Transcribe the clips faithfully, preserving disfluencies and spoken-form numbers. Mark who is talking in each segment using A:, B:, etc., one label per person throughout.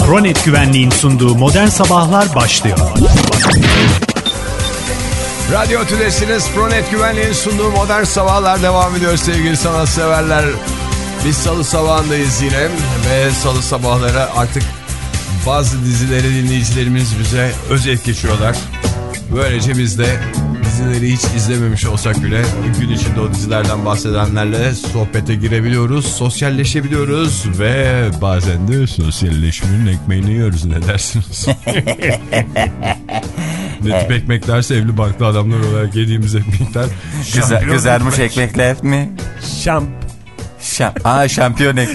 A: Pronet Güvenliğin sunduğu Modern Sabahlar başlıyor.
B: Radyo Tülesi'niz, Pronet Güvenliğin sunduğu Modern Sabahlar devam ediyor sevgili sanatseverler. Biz salı sabahındayız yine ve salı sabahları artık bazı dizileri dinleyicilerimiz bize özet geçiyorlar. Böylece biz de dizileri hiç izlememiş olsak bile gün içinde o dizilerden bahsedenlerle sohbete girebiliyoruz, sosyalleşebiliyoruz ve bazen de sosyalleşmenin ekmeğini yiyoruz, ne dersiniz? Ne tip ekmeklerse evli barklı adamlar olarak yediğimiz ekmekler.
C: Güzel, kızarmış ekmekler mi?
A: Şamp.
C: Şam Aa şampiyon ek.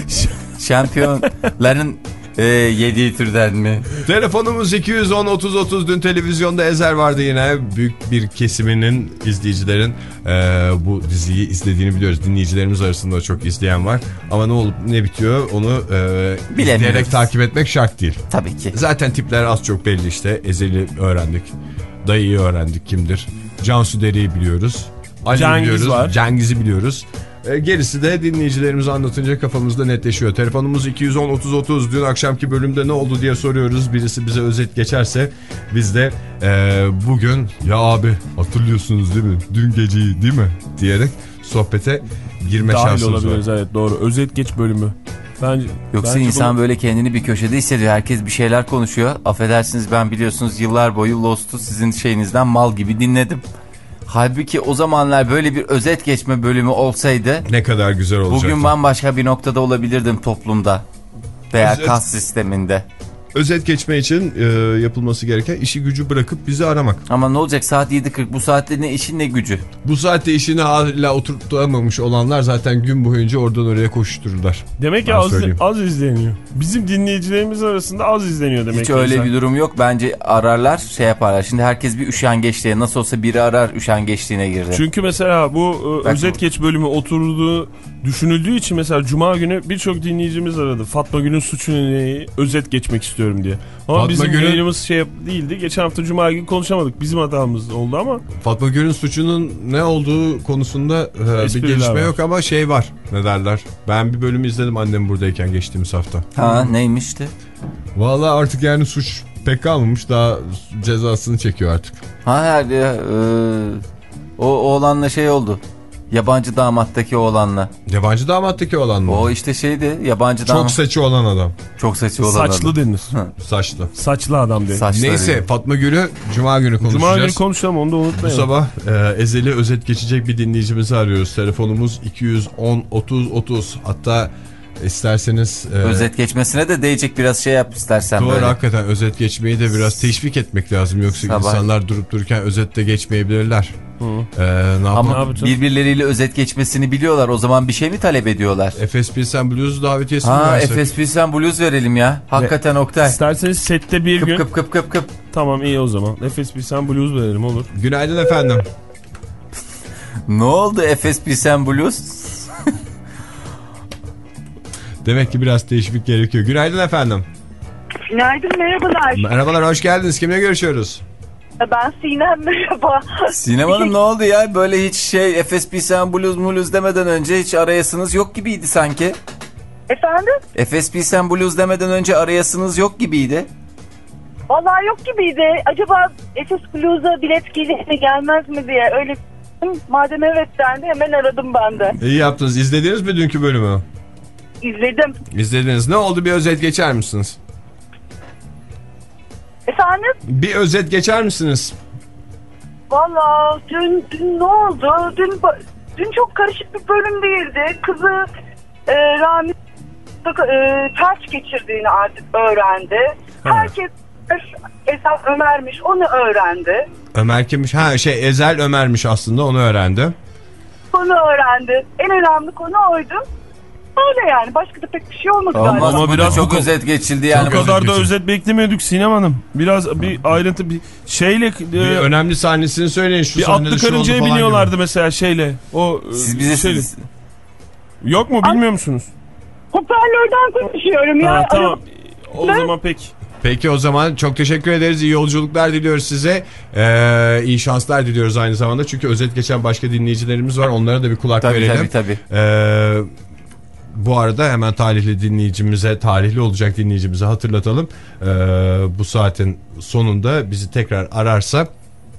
C: Şampiyonların e, yediği türden mi?
B: Telefonumuz iki yüz on otuz otuz. Dün televizyonda Ezer vardı yine. Büyük bir kesiminin, izleyicilerin e, bu diziyi izlediğini biliyoruz. Dinleyicilerimiz arasında çok izleyen var. Ama ne olup ne bitiyor onu e, izleyerek takip etmek şart değil.
C: Tabii ki.
B: Zaten tipler az çok belli işte. Ezel'i öğrendik. Dayı'yı öğrendik kimdir. Cansu Dere'yi biliyoruz. Ali'yi biliyoruz. Var. Cengiz'i biliyoruz. Gerisi de dinleyicilerimize anlatınca kafamızda netleşiyor. Telefonumuz iki yüz on otuz otuz. Dün akşamki bölümde ne oldu diye soruyoruz. Birisi bize özet geçerse biz de e, bugün ya abi hatırlıyorsunuz değil mi? Dün geceyi değil mi? Diyerek sohbete girme
D: dahil
B: şansımız var.
D: Evet, doğru. Özet geç bölümü. Bence,
C: Yoksa
D: bence
C: insan
D: bunu...
C: böyle kendini bir köşede hissediyor. Herkes bir şeyler konuşuyor. Affedersiniz, ben biliyorsunuz yıllar boyu Lost'u sizin şeyinizden mal gibi dinledim. Halbuki o zamanlar böyle bir özet geçme bölümü olsaydı
B: ne kadar güzel olacaktı.
C: Bugün bambaşka bir noktada olabilirdim toplumda veya özet, kas sisteminde.
B: Özet geçme için e, yapılması gereken işi gücü bırakıp bizi aramak.
C: Ama ne olacak, saat yedi kırk, bu saatte ne işin ne gücü?
B: Bu saatte işini hala oturtamamış olanlar zaten gün boyunca oradan oraya koşuştururlar.
D: Demek ki az, az izleniyor. Bizim dinleyicilerimiz arasında az izleniyor demek
C: Hiç
D: ki.
C: Hiç öyle
D: insan.
C: bir durum yok. Bence ararlar, şey yaparlar. Şimdi herkes bir üşengeçliğe, nasıl olsa biri arar, üşengeçliğine girdi.
D: Çünkü mesela bu e, özet geç bölümü oturduğu düşünüldüğü için mesela Cuma günü birçok dinleyicimiz aradı. Fatma Gül'ün suçunu neyi özet geçmek istiyorum diye. Ama Fatma bizim Gül'ün... yayınımız şey değildi. Geçen hafta Cuma günü konuşamadık. Bizim hatamız oldu ama.
B: Fatma Gül'ün suçunun ne olduğu konusunda e, bir gelişme var. Yok ama şey var. Ne derler? Ben bir bölümü izledim annem buradayken geçtiğimiz hafta.
C: Ha neymişti?
B: Vallahi artık yani suç pek kalmamış. Daha cezasını çekiyor artık.
C: Ha herhalde ya, e, o oğlanla şey oldu. Yabancı damattaki oğlanla.
B: Yabancı damattaki olan mı?
C: O işte şeydi, yabancı damat.
B: Çok saçı olan adam.
C: Çok saçı olan
D: Saçlı
C: adam.
D: denir.
B: Saçlı.
D: Saçlı adam diye.
C: Saçları.
B: Neyse Fatma Gül'ü Cuma günü konuşacağız.
D: Cuma günü konuşalım, onu da unutmayalım.
B: Bu sabah e, Ezel'i özet geçecek bir dinleyicimizi arıyoruz. Telefonumuz iki yüz on otuz otuz. Hatta isterseniz... E,
C: özet geçmesine de değecek biraz şey yap istersen.
B: Doğru,
C: böyle.
B: Hakikaten özet geçmeyi de biraz teşvik etmek lazım. Yoksa sabah insanlar durup dururken özette geçmeyebilirler. Ee, ne
C: Ama birbirleriyle özet geçmesini biliyorlar. O zaman bir şey mi talep ediyorlar?
B: Efes Pilsen Blues davetiyesi
C: ha,
B: mi versek?
C: Efes Pilsen Blues verelim ya. Hakikaten ne? Oktay.
D: İsterseniz sette bir
C: kıp
D: gün.
C: Kıp kıp kıp kıp.
D: Tamam, iyi o zaman. Efes Pilsen Blues verelim, olur.
B: Günaydın efendim.
C: Ne oldu Efes Pilsen Blues?
B: Demek ki biraz teşvik gerekiyor. Günaydın efendim.
E: Günaydın, merhabalar.
B: Merhabalar, hoş geldiniz. Kimle görüşüyoruz?
E: Ben Sinem, merhaba.
C: Sinem Hanım ne oldu ya? Böyle hiç şey Efes Pilsen Blues Muluz demeden önce hiç arayasınız yok gibiydi sanki.
E: Efendim?
C: Efes Pilsen Blues demeden önce arayasınız yok gibiydi.
E: Vallahi yok gibiydi. Acaba Efes Blues'a bilet gelir mi gelmez mi diye öyle madem evet dendi hemen aradım ben de.
B: İyi yaptınız. İzlediniz mi dünkü bölümü?
E: İzledim.
B: İzlediniz. Ne oldu, bir özet geçer misiniz?
E: Efendim?
B: Bir özet geçer misiniz?
E: Valla dün, dün ne oldu? Dün, dün çok karışık bir bölüm değildi. Kızı e, Rami e, felç geçirdiğini artık öğrendi. Ha. Herkes Ezel Ömer'miş, onu öğrendi.
B: Ömer kimmiş? Ha şey Ezel Ömer'miş aslında, onu öğrendi.
E: Onu öğrendi. En önemli konu oydu. Öyle yani. Başka da pek bir şey olmadı.
C: Ama,
E: galiba.
C: ama biraz çok özet geçildi yani.
D: O kadar da özet beklemiyorduk Sinem Hanım. Biraz bir ayrıntı bir şeyle.
B: Bir e, önemli sahnesini söyleyin. Şu
D: bir atlı karıncaya biniyorlardı gibi. Mesela şeyle. O
C: siz bize
D: şeyle.
C: Siz...
D: Yok mu, bilmiyor musunuz?
E: Hoparlörden konuşuyorum ya.
D: Ha, tamam. O ben... zaman peki.
B: Peki o zaman çok teşekkür ederiz. İyi yolculuklar diliyoruz size. Ee, iyi şanslar diliyoruz aynı zamanda. Çünkü özet geçen başka dinleyicilerimiz var. Onlara da bir kulak
C: tabii,
B: verelim.
C: Tabii tabii.
B: Ee, Bu arada hemen tarihli dinleyicimize, tarihli olacak dinleyicimize hatırlatalım. Ee, bu saatin sonunda bizi tekrar ararsa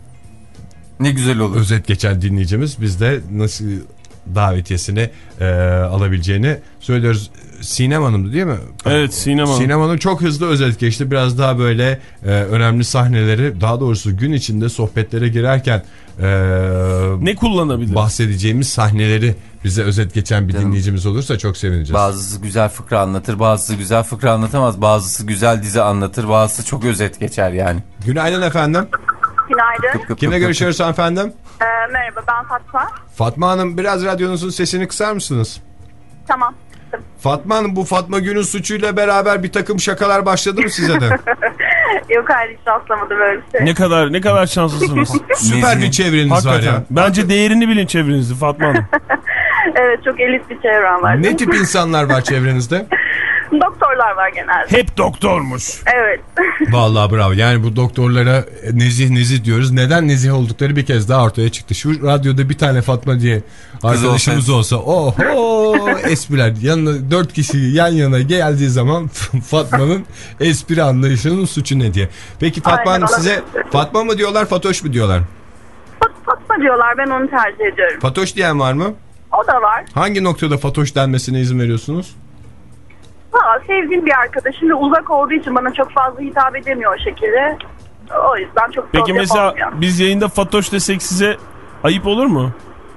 C: ne güzel olur.
B: Özet geçen dinleyicimiz biz de nasıl davetiyesini e, alabileceğini söylüyoruz. Sinem Hanım'dı değil mi?
D: Evet, Sinem Hanım.
B: Sinem Hanım çok hızlı özet geçti. Biraz daha böyle e, önemli sahneleri, daha doğrusu gün içinde sohbetlere girerken e,
D: ne kullanabilir?
B: Bahsedeceğimiz sahneleri bize özet geçen bir Canım. dinleyicimiz olursa çok sevineceğiz.
C: Bazısı güzel fıkra anlatır, bazısı güzel fıkra anlatamaz, bazısı güzel dizi anlatır, bazısı çok özet geçer yani.
B: Günaydın efendim.
E: Günaydın.
B: Kıp kıp Kimle kıp görüşüyoruz kıp. efendim?
E: Ee, merhaba, ben Fatma.
B: Fatma Hanım, biraz radyonuzun sesini kısar mısınız?
E: Tamam.
B: Fatma Hanım, bu Fatma Gül'ün suçuyla beraber bir takım şakalar başladı mı size de?
E: Yok, hayır, hiç rastlamadım öyle bir şey.
D: Ne kadar ne kadar şanslısınız.
B: Süper bir çevreniz Hakikaten. var ya.
D: Bence değerini bilin çevrenizi Fatma Hanım.
E: Evet, çok elit bir çevrem var.
B: Ne tip insanlar var çevrenizde?
E: Doktorlar var genelde.
D: Hep doktormuş.
E: Evet.
B: Vallahi bravo. Yani bu doktorlara nezih nezih diyoruz. Neden nezih oldukları bir kez daha ortaya çıktı. Şu radyoda bir tane Fatma diye arkadaşımız olsa, oho espriler. Yanına dört kişi yan yana geldiği zaman Fatma'nın espri anlayışının suçu ne diye. Peki Fatma Aynen, Hanım size Fatma mı diyorlar, Fatoş mu diyorlar?
E: Fatma diyorlar, ben onu tercih ediyorum.
B: Fatoş diyen var mı?
E: O da var.
B: Hangi noktada Fatoş denmesine izin veriyorsunuz?
E: Ha, sevdiğim bir arkadaşım ve uzak olduğu için bana çok fazla hitap edemiyor o şekilde. O yüzden çok
D: Peki mesela olmuyor. Biz yayında Fatoş desek size ayıp olur mu?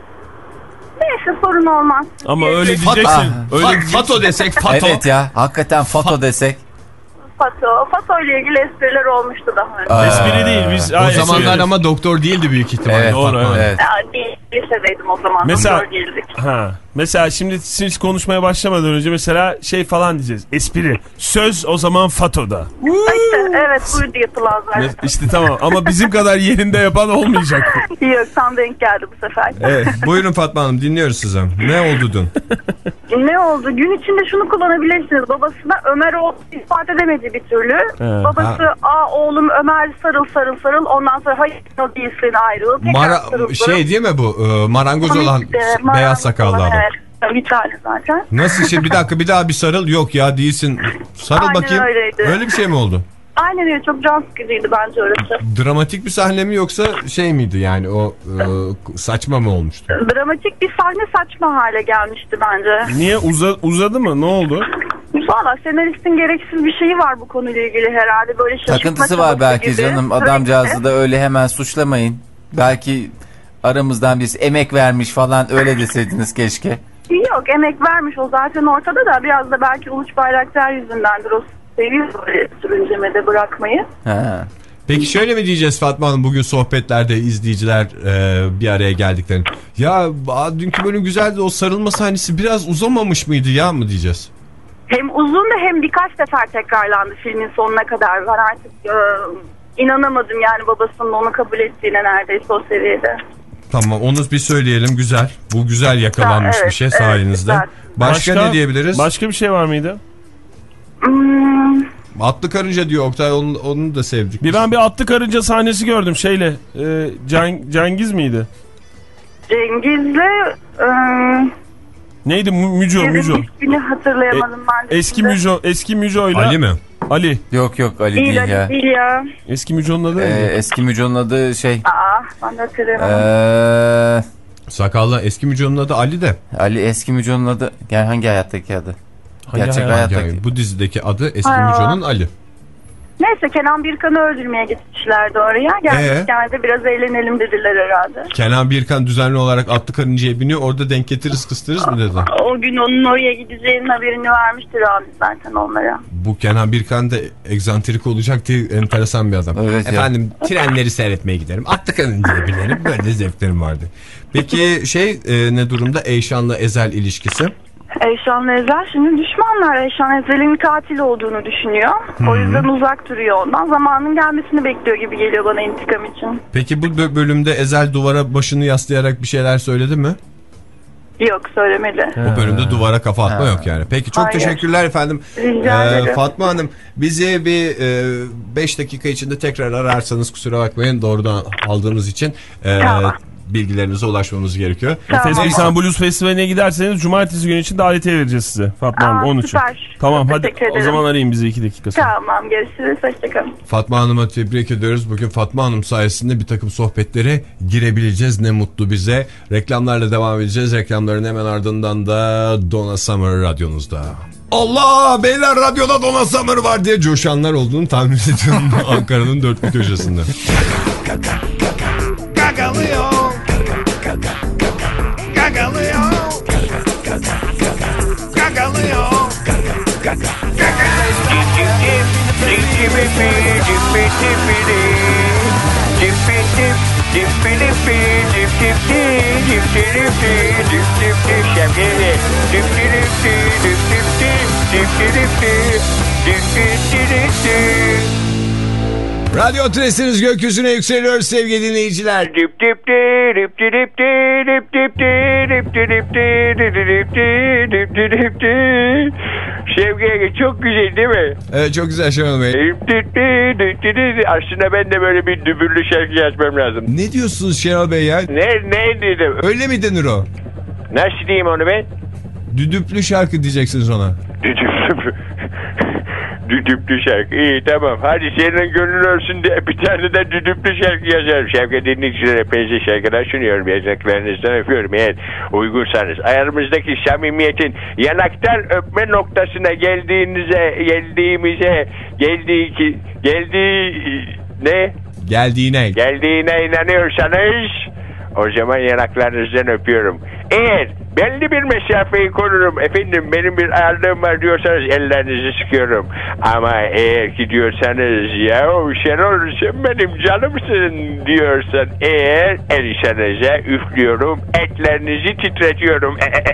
E: Neyse, sorun olmaz.
D: Ama öyle diyeceksin.
B: Fat,
D: öyle
B: fat,
D: diyeceksin.
B: Fato desek Fato.
C: Evet ya, hakikaten Fato Fat. desek.
E: Fato. Fato ile ilgili espriler olmuştu daha önce.
D: Aa, Espri değil biz.
B: O
D: Aa,
B: zamanlar espri. Ama doktor değildi büyük ihtimalle.
C: Evet,
B: doğru,
C: Fatma, evet.
E: Ya, değil, lisedeydim o zaman.
D: Mesela,
E: doktor değildik.
D: Ha, mesela şimdi siz konuşmaya başlamadan önce mesela şey falan diyeceğiz. Espri. Söz o zaman Fato'da.
E: İşte, evet, buyurdu yapılan zaten.
D: İşte tamam ama bizim kadar yerinde yapan olmayacak.
E: Yok, tam denk geldi bu sefer.
B: Evet, buyurun Fatma Hanım, dinliyoruz sizi. Ne oldu dün?
E: Ne oldu? Gün içinde şunu kullanabilirsiniz. Babasına Ömer olduğunu ispat edemedi bir türlü. Evet. Babası ha. Aa oğlum Ömer sarıl sarıl sarıl. Ondan sonra hayır o değilsin ayrıl.
B: Mara sarıl, şey sarıl. Değil mi bu? E, marangoz Ama olan işte, beyaz marangoz sakallı adam.
E: Evet. Bir tane zaten.
B: Nasıl şey, bir dakika bir daha bir sarıl. Yok ya değilsin. Sarıl Aynen bakayım. Öyleydi. Öyle bir şey mi oldu?
E: Aynen öyle, çok can sıkıcıydı bence orası.
B: Dramatik bir sahne mi yoksa şey miydi yani o e, saçma mı olmuştu?
E: Dramatik bir sahne, saçma hale gelmişti bence.
D: Niye? Uza, uzadı mı? Ne oldu?
E: Valla senaristin gereksiz bir şeyi var bu konuyla ilgili herhalde. Böyle
C: takıntısı var belki gibi. Canım. Adamcağızı da öyle hemen suçlamayın. Belki aramızdan birisi emek vermiş falan, öyle deseydiniz keşke.
E: Yok, emek vermiş, o zaten ortada da biraz da belki Uluç Bayraktar yüzündendir o. Seviyoruz böyle sürüncemede bırakmayı.
C: Ha.
B: Peki şöyle mi diyeceğiz Fatma Hanım, bugün sohbetlerde izleyiciler e, bir araya geldiklerini. Ya dünkü bölüm güzeldi, o sarılma sahnesi biraz uzamamış mıydı ya mı diyeceğiz?
E: Hem uzun da hem birkaç sefer tekrarlandı filmin sonuna kadar. Ben artık e, inanamadım yani babasının onu kabul ettiğine neredeyse o seviyede.
B: Tamam, onu bir söyleyelim, güzel. Bu güzel yakalanmış ha, evet, bir şey sayenizde. Evet, başka, başka ne diyebiliriz?
D: Başka bir şey var mıydı?
E: Hmm.
B: Atlı karınca diyor Oktay, onu, onu da sevdik.
D: Bir ben bir atlı karınca sahnesi gördüm şeyle. E, Ceng, Cengiz miydi?
E: Cengiz'le e,
D: neydi? Müco, Müco.
E: İsmini hatırlayamadım e, ben de.
D: Eski Müco, eski Müco'yla.
B: Ali mi?
D: Ali.
C: Yok yok Ali değil, değil ya.
E: Değil ya.
D: Eski Müco'nun adı
C: ee, neydi? Eski Müco'nun adı şey.
E: Aa, ben de hatırlayamadım.
C: Eee...
B: Sakallı eski Müco'nun adı Ali de.
C: Ali eski Müco'nun adı. Yani hangi hayattaki adı?
B: Hangi Gerçek hayat, hayattaki. Yani, bu dizideki adı eski Müco'nun Ali.
E: Neyse, Kenan Birkan'ı öldürmeye gitmişlerdi oraya. Gelmişken ee? de biraz eğlenelim dediler herhalde.
B: Kenan Birkan düzenli olarak atlı karıncaya biniyor. Orada denk getiririz kıstırırız mı dedi?
E: O gün onun oraya gideceğinin haberini vermiştir abi zaten onlara.
B: Bu Kenan Birkan da egzantrik olacak diye enteresan bir adam.
C: Evet
B: Efendim ya. Trenleri seyretmeye giderim. Atlı karıncaya binerim. Böyle zevklerim vardı. Peki şey e, ne durumda Eyşan'la Ezel ilişkisi?
E: Eyşan Ezel şimdi düşmanlar. Eyşan Ezel'in katil olduğunu düşünüyor. Hmm. O yüzden uzak duruyor ondan. Zamanın gelmesini bekliyor gibi geliyor bana intikam için.
B: Peki bu bölümde Ezel duvara başını yaslayarak bir şeyler söyledi mi?
E: Yok, söylemedi.
B: Bu bölümde duvara kafa atma ha. yok yani. Peki çok Hayır. teşekkürler efendim.
E: Rica ederim.
B: Ee, Fatma Hanım, bizi bir beş e, dakika içinde tekrar ararsanız kusura bakmayın doğrudan aldığımız için. E,
E: tamam.
B: bilgilerinize ulaşmamız gerekiyor.
E: Tamam.
D: Festival Blues Festivali'ne giderseniz cumartesi günü için davetiye vereceğiz size Fatma Hanım. Onun için. Tamam
E: Çok
D: hadi o zaman arayın bizi iki dakika sonra.
E: Tamam görüşürüz. Hoşçakalın.
B: Fatma Hanım'a tebrik ediyoruz. Bugün Fatma Hanım sayesinde bir takım sohbetlere girebileceğiz. Ne mutlu bize. Reklamlarla devam edeceğiz. Reklamların hemen ardından da Donna Summer radyonuzda. Allah beyler radyoda Donna Summer var diye coşanlar olduğunu tahmin ediyorum Ankara'nın dört bir köşesinde. Gagalıyor. Gagalıyor. Gagalıyor. Radyo adresiniz gökyüzüne yükseliyor sevgili dinleyiciler.
F: Şevki çok güzel değil mi?
B: Evet çok güzel Şenol Bey.
F: Aslında ben de böyle bir dübürlü şarkı yazmam lazım.
B: Ne diyorsunuz Şenol Bey ya?
F: Ne, ne dedim?
B: Öyle mi denir o?
F: Nasıl diyeyim onu ben?
B: Düdüplü şarkı diyeceksiniz ona.
F: Düdüplü mü? Düdüplü şarkı. İyi tamam. Hadi senin gönlün olsun diye bir tane de düdüplü şarkı yazarım. Şevket dinleyicilere epeyce şarkılar sunuyorum. Yazdıklarınızdan öpüyorum. Eğer uygunsanız. Aramızdaki samimiyetin yanaktan öpme noktasına geldiğinize, geldiğimize, geldiği ki, geldiği ne?
B: Geldiğine.
F: Geldiğine inanıyorsanız o zaman yanaklarınızdan öpüyorum. Eğer belli bir mesafeyi korurum efendim benim bir ağırlığım var diyorsanız ellerinizi sıkıyorum. Ama eğer ki diyorsanız ya Şenol sen benim canımsın diyorsan eğer erişenize üflüyorum etlerinizi titretiyorum.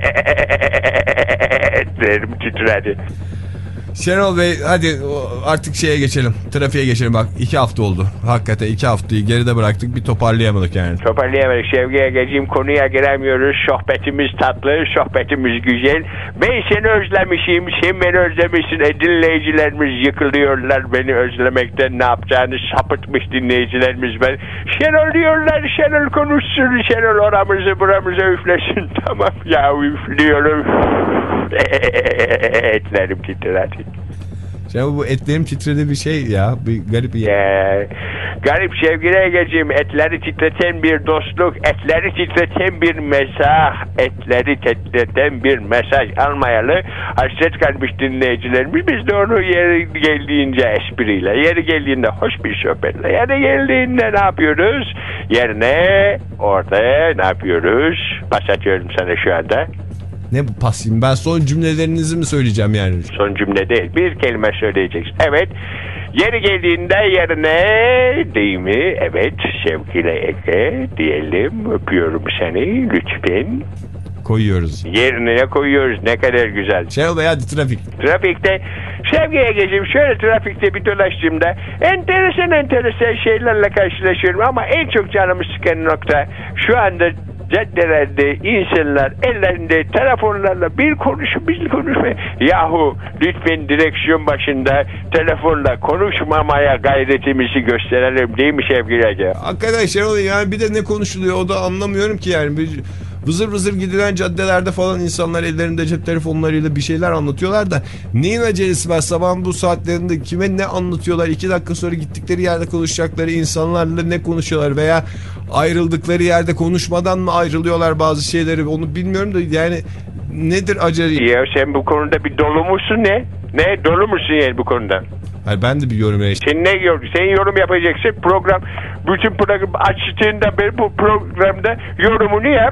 F: Etlerim titredi.
B: Şenol Bey hadi artık şeye geçelim. Trafiğe geçelim bak iki hafta oldu. Hakikaten iki haftayı geride bıraktık bir toparlayamadık yani.
F: Toparlayamadık Şevki'ye geçeyim konuya giremiyoruz. Sohbetimiz tatlı, sohbetimiz güzel. Ben seni özlemişim, sen beni özlemişsin. E, dinleyicilerimiz yıkılıyorlar beni özlemekten ne yapacağını sapıtmış dinleyicilerimiz ben. Şenol diyorlar, Şenol konuşsun, Şenol oramızı buramıza üflesin. Tamam ya üflüyorum. Etlerim titredi.
B: Şenol bu etlerim titredi bir şey ya. Bir garip bir
F: ya. Garip Şevki'ye geçeyim. Etleri titreten bir dostluk, etleri titreten bir mesaj, etleri titreten bir mesaj almayalı hasret kalmış dinleyicilerimiz. Biz de onu yeri geldiğince espriyle, yeri geldiğinde hoş bir sohbetle, yeri geldiğinde ne yapıyoruz? Yerine orada ne yapıyoruz? Pas atıyorum sana şu anda.
B: Ne bu pasayım? Ben son cümlelerinizi mi söyleyeceğim yani?
F: Son cümle değil. Bir kelime söyleyeceksin. Evet. Yeri geldiğinde yerine değil mi? Evet. Şevki'yle Ege diyelim. Öpüyorum seni. Lütfen.
B: Koyuyoruz.
F: Yerine koyuyoruz. Ne kadar güzel.
B: Şenol Bey hadi trafik.
F: Trafikte Şevki'ye geçeyim. Şöyle trafikte bir dolaştığımda enteresan enteresan şeylerle karşılaşıyorum. Ama en çok canımı sıkan nokta şu anda caddelerde insanlar ellerinde telefonlarla bir konuşup bir konuşma. Yahu lütfen direksiyon başında telefonla konuşmamaya gayretimizi gösterelim değil mi sevgili Ege?
B: Hakikaten Şenol yani bir de ne konuşuluyor o da anlamıyorum ki yani. Bir vızır vızır gidilen caddelerde falan insanlar ellerinde cep telefonlarıyla bir şeyler anlatıyorlar da neyin acelesi var sabahın bu saatlerinde kime ne anlatıyorlar iki dakika sonra gittikleri yerde konuşacakları insanlarla ne konuşuyorlar veya ayrıldıkları yerde konuşmadan mı ayrılıyorlar bazı şeyleri onu bilmiyorum da yani nedir acele?
F: Ya sen bu konuda bir dolu musun ne? Ne dolu musun yani bu konuda?
B: Hayır ben de bir yorum yapayım.
F: Sen ne yorum? Sen yorum yapacaksın program bütün program açtığında ben bu programda yorumunu yap.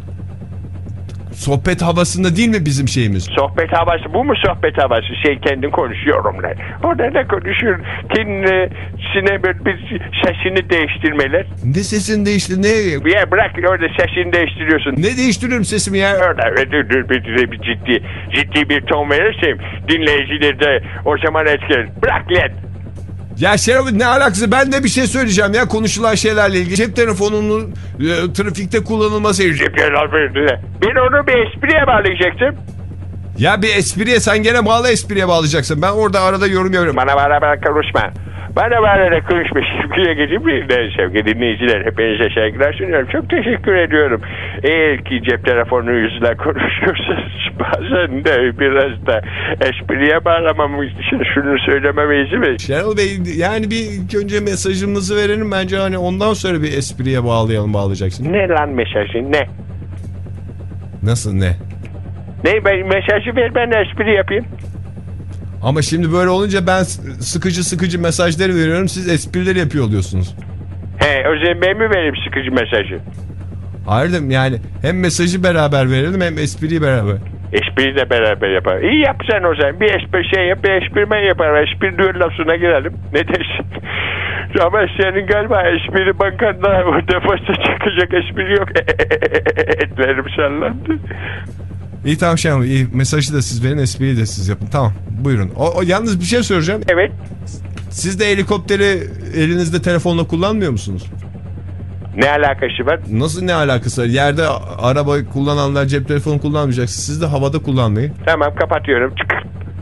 B: Sohbet havasında değil mi bizim şeyimiz?
F: Sohbet havası bu mu sohbet havası? Şey kendin konuşuyorumlar. Orada ne konuşuyor? Kendisine bir, bir sesini değiştirmeler.
B: Ne sesini değiştir? Ne?
F: Ya bırak orada sesini değiştiriyorsun.
B: Ne değiştiriyorum sesimi ya?
F: Orada bir, bir, bir, bir ciddi ciddi bir ton verirsem dinleyiciler de o zaman etkiler. Bırak lan.
B: Ya Şenol ne alakası ben de bir şey söyleyeceğim ya konuşulan şeylerle ilgili. Cep telefonunun e, trafikte kullanılması.
F: Ben onu bir espriye bağlayacaktım.
B: Ya bir espriye sen gene bağla espriye bağlayacaksın. Ben orada arada yorum yapıyorum.
F: Bana bana bana konuşma. Bana bağırarak konuşma şifreye geçip bir sevgili dinleyiciler. Hepinize saygılar sunuyorum. Çok teşekkür ediyorum. Eğer ki cep telefonunuzla konuşuyorsanız bazen de biraz da espriye bağlamamız için şunu söylememe izin verin.
B: Şenol Bey yani bir ilk önce mesajımızı verelim bence hani ondan sonra bir espriye bağlayalım bağlayacaksın.
F: Ne lan mesajı ne?
B: Nasıl ne?
F: Ne ben mesajı ver ben espri yapayım.
B: Ama şimdi böyle olunca ben sıkıcı sıkıcı mesajları veriyorum siz esprileri yapıyor oluyorsunuz.
F: He o zaman ben mi vereyim sıkıcı mesajı?
B: Hayır yani hem mesajı beraber verelim hem espriyi beraber.
F: Espriyi de beraber yapalım. İyi yap sen o zaman. Bir espri şey yap, bir esprime yapalım. Espri düellosuna girelim. Ne dersin? Ama senin galiba espri bankanda o defasta çıkacak espri yok. Etlerim sallandı.
B: İyi tamam Şenol iyi. Mesajı da siz verin, espriyi de siz yapın. Tamam buyurun. O, o yalnız bir şey soracağım.
F: Evet.
B: Siz de helikopteri elinizde telefonla kullanmıyor musunuz?
F: Ne alakası var?
B: Nasıl ne alakası var? Yerde araba kullananlar cep telefonu kullanmayacak. Siz de havada kullanmayı.
F: Tamam kapatıyorum. Çıkır.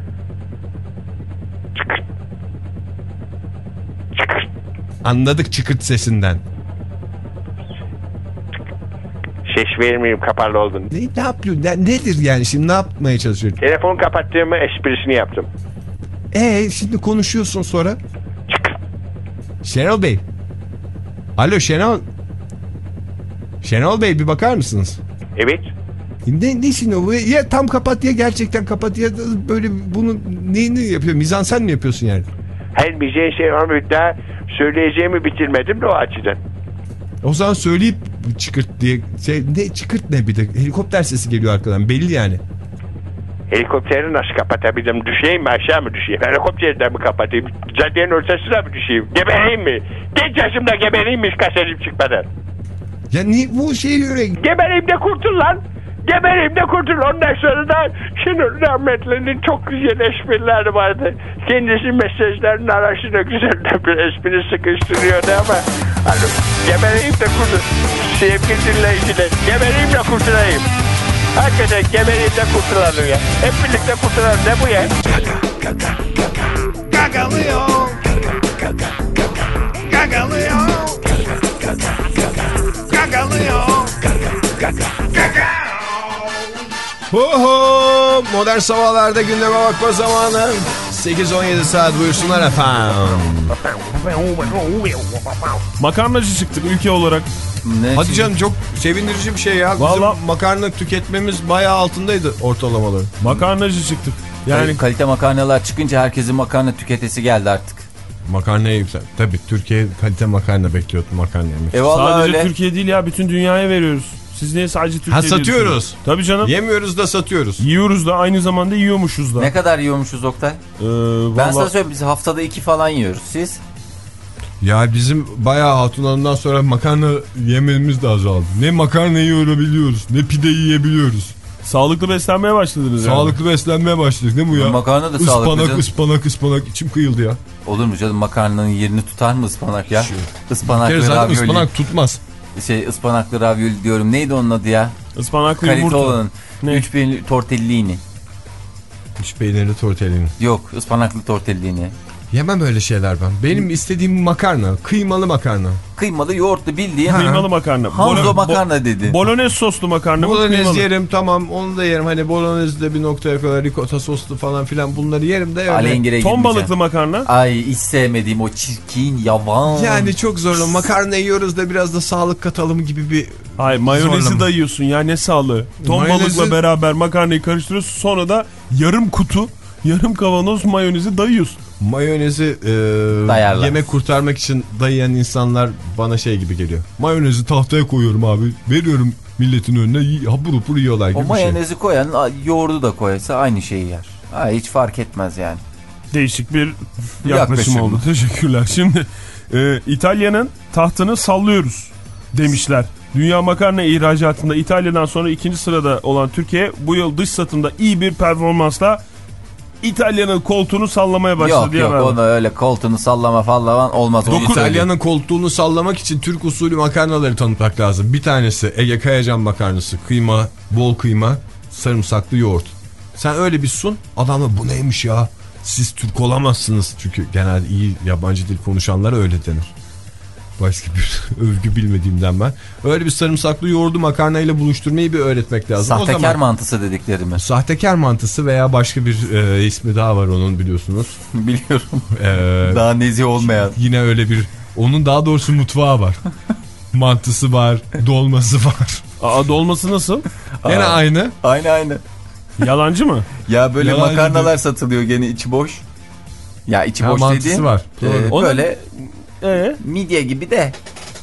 F: Çıkır. Çıkır.
B: Anladık çıkırt sesinden.
F: Ses vermeyeyim kapalı oldun.
B: Ne, ne yapıyorsun? Ne, nedir yani şimdi ne yapmaya çalışıyorsun?
F: Telefonu kapattığımı esprisini yaptım.
B: Ee şimdi konuşuyorsun sonra.
F: Çıkır.
B: Şenol Bey. Alo Şenol. Şenol Bey bir bakar mısınız?
F: Evet.
B: Ne, ne şimdi bu? Ya tam kapat ya gerçekten kapat ya böyle bunu neyini yapıyor? Mizansen mi yapıyorsun yani?
F: Her bir şey şey ama daha söyleyeceğimi bitirmedim de o açıdan.
B: O zaman söyleyip çıkırt diye şey ne çıkırt ne bir de helikopter sesi geliyor arkadan belli yani.
F: Helikopteri nasıl kapatabilirim? Düşeyim mi aşağı mı düşeyim? Helikopterden mi kapatayım? Caddenin ortasına mı düşeyim? Gebereyim mi? Genç yaşımda gebereyim mi hiç kasetim çıkmadan?
B: Ya ni bu şey yürek.
F: Gebereyim de kurtul lan. Gebereyim de kurtul. Ondan sonra da şunun rahmetlinin çok güzel esprileri vardı. Kendisi mesajların arasına güzel de bir espri sıkıştırıyordu ama hani, gebereyim de kurtul. Sevgili dinleyiciler, gebereyim de kurtulayım. Hakikaten gebereyim de kurtulalım ya. Hep birlikte kurtulalım. Ne bu ya?
B: Gagalıyor. Gagalıyor. Gagalıyor. Ho modern sabahlarda gündeme bakma zamanı. sekiz on yedi saat buyursunlar efendim.
D: Makarnacı çıktık ülke olarak.
B: Ne Hadi canım çok sevindirici bir şey ya.
D: Vallahi...
B: Bizim makarna tüketmemiz bayağı altındaydı ortalamaları.
D: Makarnacı çıktık.
C: Yani kalite makarnalar çıkınca herkesin makarna tüketesi geldi artık.
B: Makarnaya yüksel. Tabii Türkiye kalite makarna bekliyordu makarna yemek.
C: E
D: sadece
C: öyle.
D: Türkiye değil ya bütün dünyaya veriyoruz. Siz niye sadece Türkiye'de?
B: Ha satıyoruz.
D: Tabii canım.
B: Yemiyoruz da satıyoruz.
D: Yiyoruz da aynı zamanda yiyormuşuz da.
C: Ne kadar yiyormuşuz Oktay?
D: Ee,
C: vallahi... Ben sana söyleyeyim biz haftada iki falan yiyoruz. Siz?
B: Ya bizim bayağı hatunlarından sonra makarna yememiz de azaldı. Ne makarna yiyebiliyoruz ne pide yiyebiliyoruz.
D: Sağlıklı beslenmeye başladınız
B: yani. Sağlıklı beslenmeye başladık. Ne bu ya?
C: Makarna da
B: ispanak,
C: sağlıklı canım.
B: Ispanak, ıspanak. İçim kıyıldı ya.
C: Olur mu canım makarnanın yerini tutar mı ıspanak ya?
B: Şu.
C: Ispanaklı
B: ravioli. Zaten
C: ıspanak
B: tutmaz.
C: Şey ıspanaklı ravioli diyorum. Neydi onun adı ya?
D: Ispanaklı
C: kalite
D: yumurta.
C: Olanın. Üç peynirli tortellini.
B: Üç peynirli tortellini.
C: Yok ıspanaklı tortellini.
B: Yemem öyle şeyler ben. Benim istediğim makarna. Kıymalı makarna.
C: Kıymalı yoğurtlu bildiğin.
D: Kıymalı makarna.
C: Hanzo
D: Bolo,
C: makarna dedi.
D: Bolognese soslu makarna.
B: Bolognese yerim tamam onu da yerim. Hani bolognese de bir noktaya kadar ricotta soslu falan filan bunları yerim de.
C: Alengir'e
D: ton balıklı makarna.
C: Ay hiç sevmediğim o çirkin yavan.
B: Yani çok zorlu. Makarna yiyoruz da biraz da sağlık katalım gibi bir.
D: Hayır mayonezi zorlama. Da yiyorsun ya ne sağlığı. Ton mayonezi... balıkla beraber makarnayı karıştırıyorsun sonra da yarım kutu yarım kavanoz mayonezi dayıyorsun.
B: Mayonezi e, yemek kurtarmak için dayayan insanlar bana şey gibi geliyor. Mayonezi tahtaya koyuyorum abi. Veriyorum milletin önüne hapur hapur yiyorlar gibi
C: o
B: bir
C: mayonezi
B: şey.
C: koyan yoğurdu da koysa aynı şeyi yer. Ha, hiç fark etmez yani.
D: Değişik bir yaklaşım, yaklaşım oldu. Teşekkürler. Şimdi e, İtalya'nın tahtını sallıyoruz demişler. Dünya makarna ihracatında İtalya'dan sonra ikinci sırada olan Türkiye bu yıl dış satımda iyi bir performansla İtalya'nın koltuğunu sallamaya başladı.
C: Yok yok ona öyle koltuğunu sallama falan olmaz.
B: İtalya'nın koltuğunu sallamak için Türk usulü makarnaları tanıtmak lazım. Bir tanesi Ege Kayacan makarnası. Kıyma, bol kıyma, sarımsaklı yoğurt. Sen öyle bir sun adamla bu neymiş ya Siz Türk olamazsınız. Çünkü genelde iyi yabancı dil konuşanlara öyle denir. Başka bir övgü bilmediğimden ben. Öyle bir sarımsaklı yoğurdu makarnayla buluşturmayı bir öğretmek lazım.
C: Sahtekar
B: o zaman,
C: mantısı dedikleri mi?
B: Sahtekar mantısı veya başka bir e, ismi daha var onun, biliyorsunuz.
C: Biliyorum.
B: Ee,
C: daha nezih olmayan.
B: Yine öyle bir, onun daha doğrusu mutfağı var. Mantısı var, dolması var.
D: Aa, dolması nasıl?
B: Gene
C: Aa,
B: aynı.
C: Aynı aynı.
D: Yalancı mı?
C: Ya böyle
B: Yalancı
C: makarnalar
B: değil.
C: satılıyor gene içi boş. Ya içi
B: Ha,
C: boş
B: mantısı
C: dediğim.
B: var.
C: E, böyle
D: Ee?
C: midye gibi de.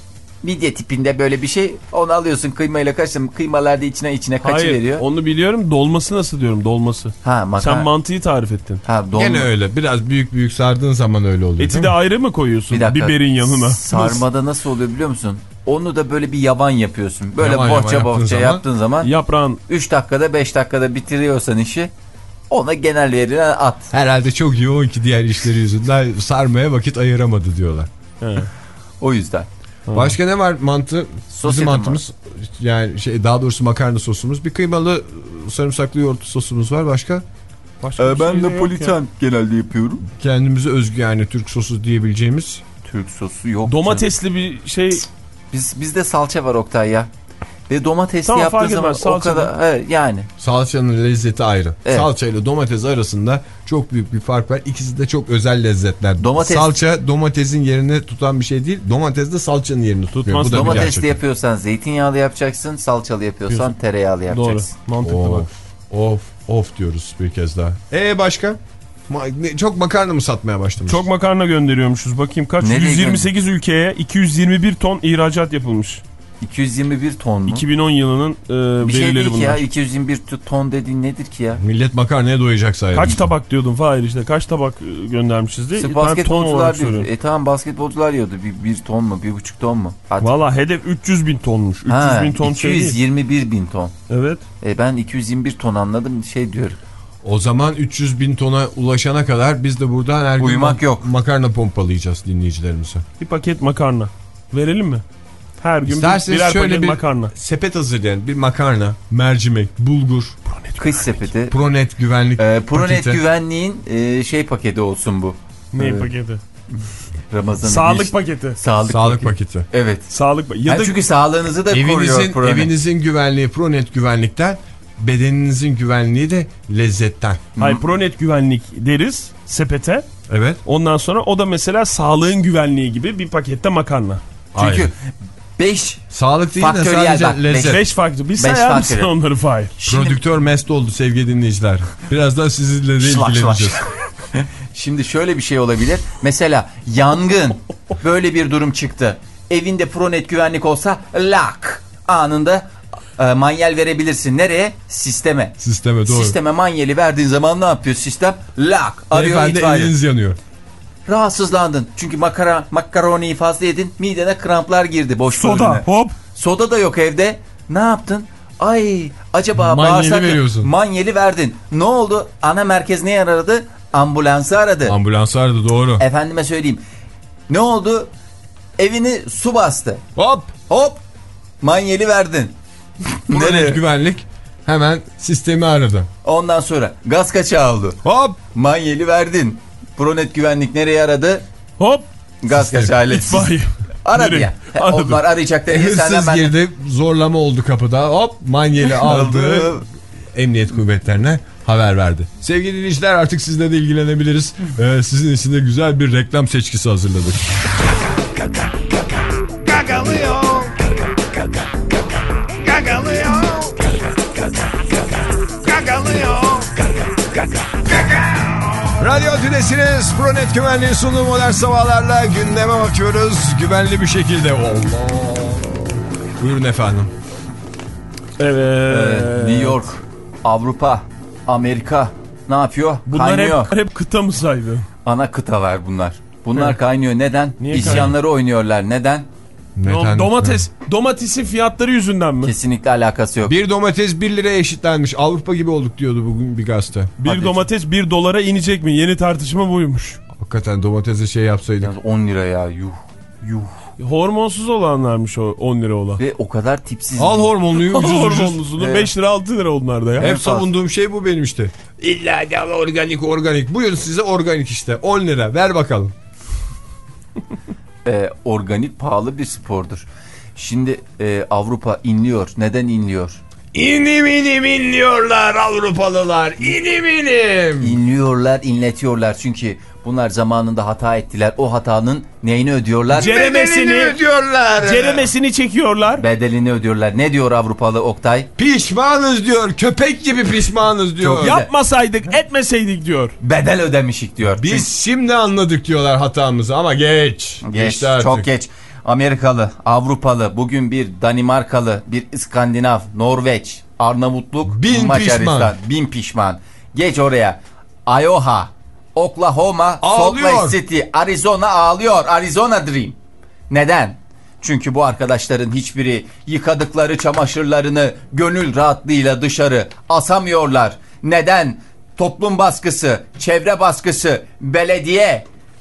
C: Midye tipinde böyle bir şey. Onu alıyorsun kıymayla karıştırıp kıymalar da içine içine kaçıveriyor.
D: Hayır, onu biliyorum. Dolması nasıl diyorum, dolması.
C: Ha, makar...
D: Sen mantıyı tarif ettin.
C: Ha, dolma...
B: Gene öyle. Biraz büyük büyük sardığın zaman öyle oluyor.
D: Eti de ayrı mı koyuyorsun?
C: Bir dakika.
D: Biberin yanına.
C: Sarmada nasıl oluyor biliyor musun? Onu da böyle bir yavan yapıyorsun. Böyle
B: Yavan
C: bohça
B: yavan
C: bohça
B: yaptığın
C: yaptığın
B: zaman,
C: zaman
D: Yaprağın.
C: üç dakikada beş dakikada bitiriyorsan işi, ona genel yerine at.
B: Herhalde çok yoğun ki diğer işleri yüzünden sarmaya vakit ayıramadı diyorlar.
D: He.
C: O yüzden.
B: Başka ne var mantı?
C: Sos
B: Bizim
C: yedim
B: mantımız yani şey, daha doğrusu makarna sosumuz. Bir kıymalı sarımsaklı yoğurt sosumuz var. Başka?
D: Başka
C: Ee,
D: bir
C: ben
D: şey de yok ya.
C: Napolitan genelde yapıyorum.
B: Kendimize özgü yani Türk sosu diyebileceğimiz.
C: Türk sosu yok.
D: Domatesli bir şey.
C: Biz bizde salça var Oktay ya. Ve domatesli
D: Tamam,
C: yaptığı
D: fark
C: zaman
D: etmez,
C: o
D: salça
C: kadar he, yani.
B: Salçanın lezzeti ayrı.
C: Evet.
B: Salça ile domates arasında çok büyük bir fark var. İkisi de çok özel lezzetler.
C: Domates...
B: Salça domatesin yerini tutan bir şey değil. Domates de salçanın yerini tutmuyor. Bu da
C: domatesli yapıyorsan zeytinyağlı yapacaksın. Salçalı yapıyorsan
D: Diyorsun.
C: tereyağlı yapacaksın.
D: Doğru. Mantıklı
B: of,
D: bak.
B: of of diyoruz bir kez daha. Ee başka? Ma ne, çok makarna mı satmaya başlamış?
D: Çok makarna gönderiyormuşuz. Bakayım kaç?
C: Nereye
D: yüz yirmi sekiz ülkeye iki yüz yirmi bir ton ihracat yapılmış.
C: iki yüz yirmi bir ton mu?
D: iki bin on yılının e,
C: bir şey
D: verileri
C: değil ki
D: bunlar.
C: ya, iki yüz yirmi bir ton dediğin nedir ki ya?
B: Millet makarnaya doyacak sayılır.
D: Kaç tabak diyordun Fahir işte. Kaç tabak e, göndermişiz diye.
C: İşte
D: Ben ton
C: basketbolcular
D: olarak
C: diyor.
D: soruyorum.
C: E tamam, basketbolcular yiyordu. Bir, bir ton mu? Bir buçuk ton mu? Hadi.
D: Valla hedef üç yüz bin tonmuş. üç yüz
C: Ha,
D: bin ton şey
C: iki yüz
D: değil.
C: yirmi bir bin ton.
D: Evet.
C: E ben iki yüz yirmi bir ton anladım, şey diyorum.
B: O zaman üç yüz bin tona ulaşana kadar biz de buradan her gün
C: Uyumak
B: ma
C: yok.
B: makarna pompalayacağız dinleyicilerimize.
D: Bir paket makarna. Verelim mi? Her gün
B: İsterseniz
D: bir, birer
B: şöyle
D: paket
B: bir
D: makarna.
B: sepet hazırlayın. Bir makarna, mercimek, bulgur,
C: Kış sepeti.
B: Pronet güvenlik
C: E, Pronet
B: paketi.
C: güvenliğin e, şey paketi olsun bu.
D: Ne
C: Evet.
D: paketi?
C: Ramazan'ın
D: Sağlık
C: bir-
D: paketi.
C: Sağlık,
B: Sağlık
C: paketi.
B: paketi.
C: Evet.
D: Sağlık paketi. Ya
C: Yani
D: da
C: çünkü sağlığınızı da koruyor
B: Evinizin,
C: Pronet.
B: evinizin güvenliği Pronet güvenlikten, bedeninizin güvenliği de lezzetten.
D: hayır, Pronet güvenlik deriz sepete.
B: Evet.
D: Ondan sonra o da mesela sağlığın güvenliği gibi bir pakette makarna.
C: Çünkü
B: Aynen.
C: beş
B: Sağlık değil de
C: faktöriyel
B: sadece
C: bak,
B: lezzet.
D: Beş farklı. Bir
C: Beş
D: sayar mısın
C: farklı.
D: onları Fahir?
C: Şimdi,
B: Prodüktör mest oldu sevgili dinleyiciler. Birazdan sizinle de
C: Şlak,
B: ilgileneceğiz.
C: şimdi şöyle bir şey olabilir. Mesela yangın, böyle bir durum çıktı. Evinde Pronet güvenlik olsa lak anında e, manyel verebilirsin. Nereye? Sisteme.
B: Sisteme doğru.
C: Sisteme manyeli verdiğin zaman ne yapıyor sistem? Lak arıyor
B: Beyefendi
C: itfaiye.
B: eliniz yanıyor.
C: Rahatsızlandın. Çünkü makara, makaroniyi fazla yedin. Midene kramplar girdi boş
D: Soda
C: bölümüne.
D: hop.
C: Soda da yok evde. Ne yaptın? Ay acaba
B: Manyeli
C: bağırsak...
B: veriyorsun.
C: Manyeli verdin. Ne oldu? Ana merkez ne aradı? Ambulansı aradı.
B: Ambulans aradı doğru.
C: Efendime söyleyeyim. Ne oldu? Evini su bastı.
B: Hop.
C: Hop. Manyeli verdin.
B: Pronet
C: Nereye?
B: güvenlik hemen sistemi aradı.
C: Ondan sonra gaz kaçağı oldu.
B: Hop.
C: Manyeli verdin. Pronet güvenlik nereye aradı?
D: Hop.
C: Gaz kaçağı.
D: İtfaiye.
C: Aradı
D: Nereye?
C: ya. He,
D: Anladım.
C: onlar arayacaklar. Ya senden
B: Hırsız
C: ben...
B: girdi, zorlama oldu kapıda. Hop, manyeli aldı. Emniyet kuvvetlerine haber verdi. Sevgili dinleyiciler, artık sizle de ilgilenebiliriz. Ee, sizin için de güzel bir reklam seçkisi hazırladık.
G: Gagalıyor. Gagalıyor. Gagalıyor.
B: Radyo Tülesi'niz Pronet Güvenliği sunduğu modern sabahlarla gündeme bakıyoruz. Güvenli bir şekilde. Allah. Buyurun efendim.
D: Evet.
C: Ee, New York, Avrupa, Amerika ne yapıyor?
D: Bunlar
C: Kaynıyor.
D: hep, hep kıta mı saydı?
C: Ana kıtalar bunlar. Bunlar
D: Evet.
C: kaynıyor. Neden?
D: Niye
C: İsyanları oynuyorlar. Neden?
B: Neden?
D: Domates. Domatesin fiyatları yüzünden mi?
C: Kesinlikle alakası yok.
B: Bir domates bir liraya eşitlenmiş. Avrupa gibi olduk diyordu bugün bir gazete.
D: Bir
C: Hadi.
D: domates bir dolara inecek mi? Yeni tartışma buymuş.
B: Hakikaten domatese şey yapsaydık.
C: Yalnız on lira ya. Yuh. Yuh.
D: Hormonsuz olanlarmış o on lira olan.
C: Ve o kadar tipsiz.
B: Al hormonluyu ucuz ucuz.
D: Hormonlusunu
C: Evet.
D: beş lira altı lira onlarda ya.
B: Hep savunduğum şey bu benim işte. İlla de organik organik. Buyurun size organik işte. on lira ver bakalım.
C: Ee, organik pahalı bir spordur. Şimdi e, Avrupa inliyor. Neden inliyor?
B: İnim inim inliyorlar Avrupalılar. İnim inim.
C: İnliyorlar, inletiyorlar. Çünkü bunlar zamanında hata ettiler. O hatanın neyini ödüyorlar?
D: Ceremesini
B: ödüyorlar.
D: Ceremesini çekiyorlar.
C: Bedelini ödüyorlar. Ne diyor Avrupalı Oktay?
B: Pişmanız diyor. Köpek gibi pişmanız diyor.
C: Çok
D: Yapmasaydık, etmeseydik diyor.
C: Bedel ödemişik diyor.
B: Biz
C: Çünkü...
B: şimdi anladık diyorlar hatamızı ama geç.
C: Geç,
B: Geçti artık.
C: çok geç. Amerikalı, Avrupalı, bugün bir Danimarkalı, bir İskandinav, Norveç, Arnavutluk,
B: Bin
C: Macaristan.
B: pişman.
C: Bin pişman. Geç oraya. Iowa, Oklahoma, Salt
B: Ağlıyor.
C: Lake City, Arizona ağlıyor. Arizona Dream. Neden? Çünkü bu arkadaşların hiçbiri yıkadıkları çamaşırlarını gönül rahatlığıyla dışarı asamıyorlar. Neden? Toplum baskısı, çevre baskısı, belediye,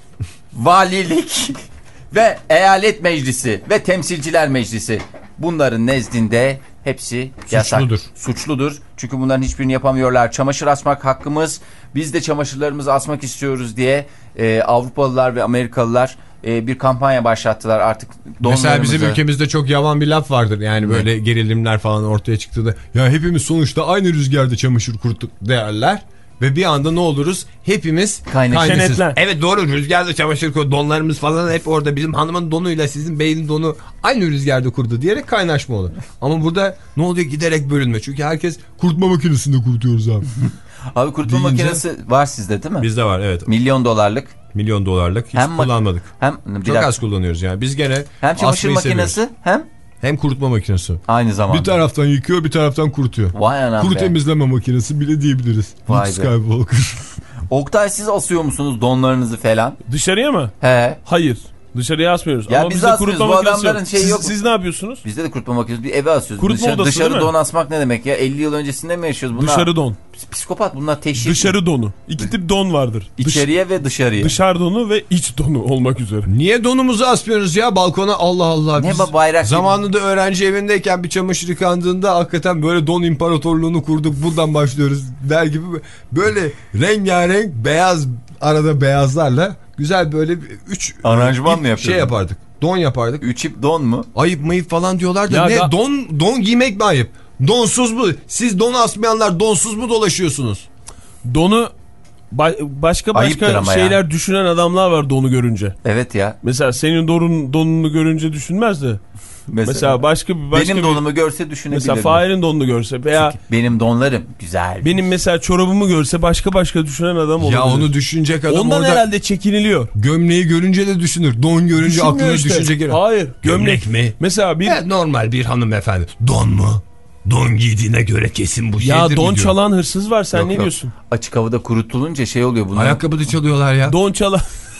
C: valilik ve eyalet meclisi ve temsilciler meclisi. Bunların nezdinde hepsi yasak.
B: Suçludur.
C: Suçludur. Çünkü bunların hiçbirini yapamıyorlar. Çamaşır asmak hakkımız. Biz de çamaşırlarımızı asmak istiyoruz diye e, Avrupalılar ve Amerikalılar e, bir kampanya başlattılar artık.
B: Mesela bizim ülkemizde çok yavan bir laf vardır. Yani böyle ne? Gerilimler falan ortaya çıktığında ya hepimiz sonuçta aynı rüzgarda çamaşır kuruttuk derler. Ve bir anda ne oluruz? Hepimiz kaynasız. Evet doğru, rüzgarda çamaşır kurdu. Donlarımız falan hep orada. Bizim hanımın donuyla sizin beyin donu aynı rüzgarda kurdu diyerek kaynaşma olur. Ama burada ne oluyor? Giderek bölünme. Çünkü herkes kurutma makinesinde kurutuyoruz abi.
C: Abi kurutma
B: deyince,
C: makinesi var sizde değil mi?
B: Bizde var evet.
C: Milyon dolarlık.
B: Milyon dolarlık hiç hem kullanmadık.
C: Hem
B: çok dakika. az kullanıyoruz yani. Biz gene
C: hem çamaşır makinesi
B: seviyoruz.
C: hem
B: hem kurutma makinesi.
C: Aynı zamanda.
B: Bir taraftan yıkıyor, bir taraftan kurutuyor.
C: Vay anam
B: Kuru
C: be.
B: temizleme makinesi bile diyebiliriz.
C: Vay
B: Skywalker.
C: Oktay, siz asıyor musunuz donlarınızı falan?
D: Dışarıya mı?
C: He.
D: Hayır. Dışarıya asmıyoruz.
C: Ya
D: ama
C: biz
D: bizde
C: asmıyoruz.
D: kurutma
C: Bu adamların
D: yok.
C: şeyi
D: Siz,
C: yok.
D: siz ne yapıyorsunuz?
C: Bizde de kurutma makinesi. Bir eve asıyoruz.
D: Kurutma
C: dışarı
D: odası
C: dışarı
D: değil mi?
C: don asmak ne demek ya? elli yıl öncesinde mi yaşıyoruz? Bunlar
D: Dışarı don.
C: Psikopat bunlar, teşhis.
D: Dışarı donu. İki tip don vardır.
C: İçeriye ve dışarıya.
D: Dışarı donu ve iç donu olmak üzere.
B: Niye donumuzu asmıyoruz ya balkona? Allah Allah.
C: Ne
B: Biz
C: bayrak
B: zamanında gibi. Öğrenci evindeyken bir çamaşır yıkandığında hakikaten böyle don imparatorluğunu kurduk. Buradan başlıyoruz der gibi. Böyle rengarenk beyaz, arada beyazlarla güzel böyle üç
C: aranjman mı
B: yapıyorduk? Şey yapardık. Don yapardık.
C: Üç ip don mu?
B: Ayıp mayıp falan diyorlar da
D: ya
B: ne?
D: Da...
B: Don don giymek mi ayıp? Donsuz mu? Siz don asmayanlar donsuz mu dolaşıyorsunuz?
D: Donu ba başka başka şeyler ya. Düşünen adamlar var donu görünce.
C: Evet ya.
D: Mesela senin donun donunu görünce düşünmez de. Mesela, mesela başka bir başka
C: benim
D: bir,
C: donumu görse düşünebilir.
D: Mesela Fahir'in donunu görse veya
C: çünkü benim donlarım güzel.
D: Benim mesela çorabımı görse başka başka düşünen adam olur.
B: Ya onu düşünecek adam
D: ondan
B: orada.
D: herhalde çekiniliyor.
B: Gömleği görünce de düşünür. Don görünce aklına işte. Düşünecek herhalde.
D: Hayır. Gömlek, gömlek mi? Mesela bir
B: evet, normal bir hanımefendi. Don mu? Don giydiğine göre kesin bu şeydir.
D: Ya don çalan hırsız var, sen yok, ne yok. diyorsun?
C: Açık havada kurutulunca şey oluyor bunlar.
B: Ayakkabı da çalıyorlar ya.
D: Don çalan.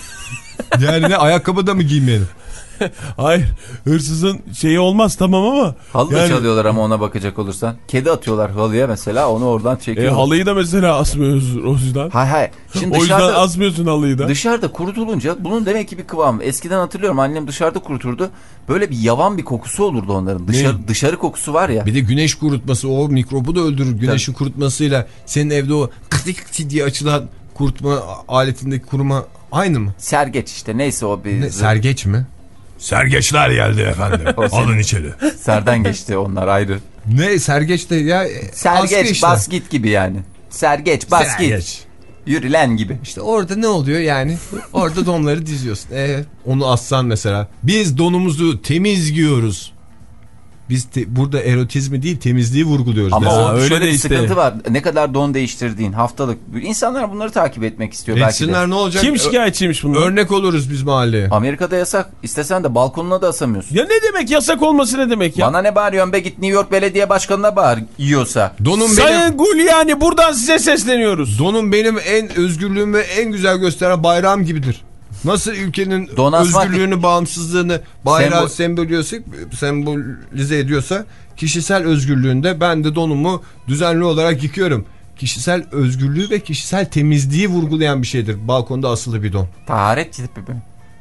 B: Yani ne, ayakkabı da mı giymeyelim?
D: Hayır, hırsızın şeyi olmaz tamam ama.
C: Halı yani... da çalıyorlar ama ona bakacak olursan. Kedi atıyorlar halıya mesela, onu oradan çekiyorlar.
D: E, halıyı da mesela asmıyoruz o yüzden.
C: Hayır hayır.
D: Şimdi o yüzden asmıyorsun halıyı da.
C: Dışarıda kurutulunca bunun demek ki bir kıvamı. Eskiden hatırlıyorum annem dışarıda kuruturdu. Böyle bir yavan bir kokusu olurdu onların. Dışarı, dışarı kokusu var ya.
B: Bir de güneş kurutması, o mikrobu da öldürür. Güneşin tabii. kurutmasıyla senin evde o kıtık diye açılan kurutma aletindeki kuruma aynı mı?
C: Sergeç işte, neyse o bir...
B: Ne, sergeç mi? Sergeçler geldi efendim. Alın içeri.
C: Serden geçti onlar ayrı.
B: Ne sergeç de ya?
C: Sergeç işte. Bas git gibi yani. Sergeç bas sergeç. Git. Yürülen gibi.
B: İşte orada ne oluyor yani? Orada donları diziyorsun. E, onu assan mesela. Biz donumuzu temiz giyiyoruz. Biz te, burada erotizmi değil temizliği vurguluyoruz.
C: Ama
B: mesela.
C: o öyle şöyle bir işte. Sıkıntı var. Ne kadar don değiştirdiğin haftalık. İnsanlar bunları takip etmek istiyor.
B: Etsinler belki de. Ne olacak?
D: Kim şikayetçiymiş bunlar?
B: Örnek oluruz biz mahalleye.
C: Amerika'da yasak. İstesen de balkonuna da asamıyorsun.
D: Ya ne demek yasak olması ne demek ya?
C: Bana ne bağırıyorsun be, git New York Belediye Başkanı'na bağır yiyorsa.
B: Donum
D: Sayın
B: benim...
D: Giuliani buradan size sesleniyoruz.
B: Donum benim en özgürlüğümü en güzel gösteren bayrağım gibidir. Nasıl ülkenin
C: Donasmak...
B: özgürlüğünü, bağımsızlığını bayrağı sembolize, sembolize ediyorsa kişisel özgürlüğünde ben de donumu düzenli olarak yıkıyorum. Kişisel özgürlüğü ve kişisel temizliği vurgulayan bir şeydir. Balkonda asılı bir don.
C: Taharet tipi mi?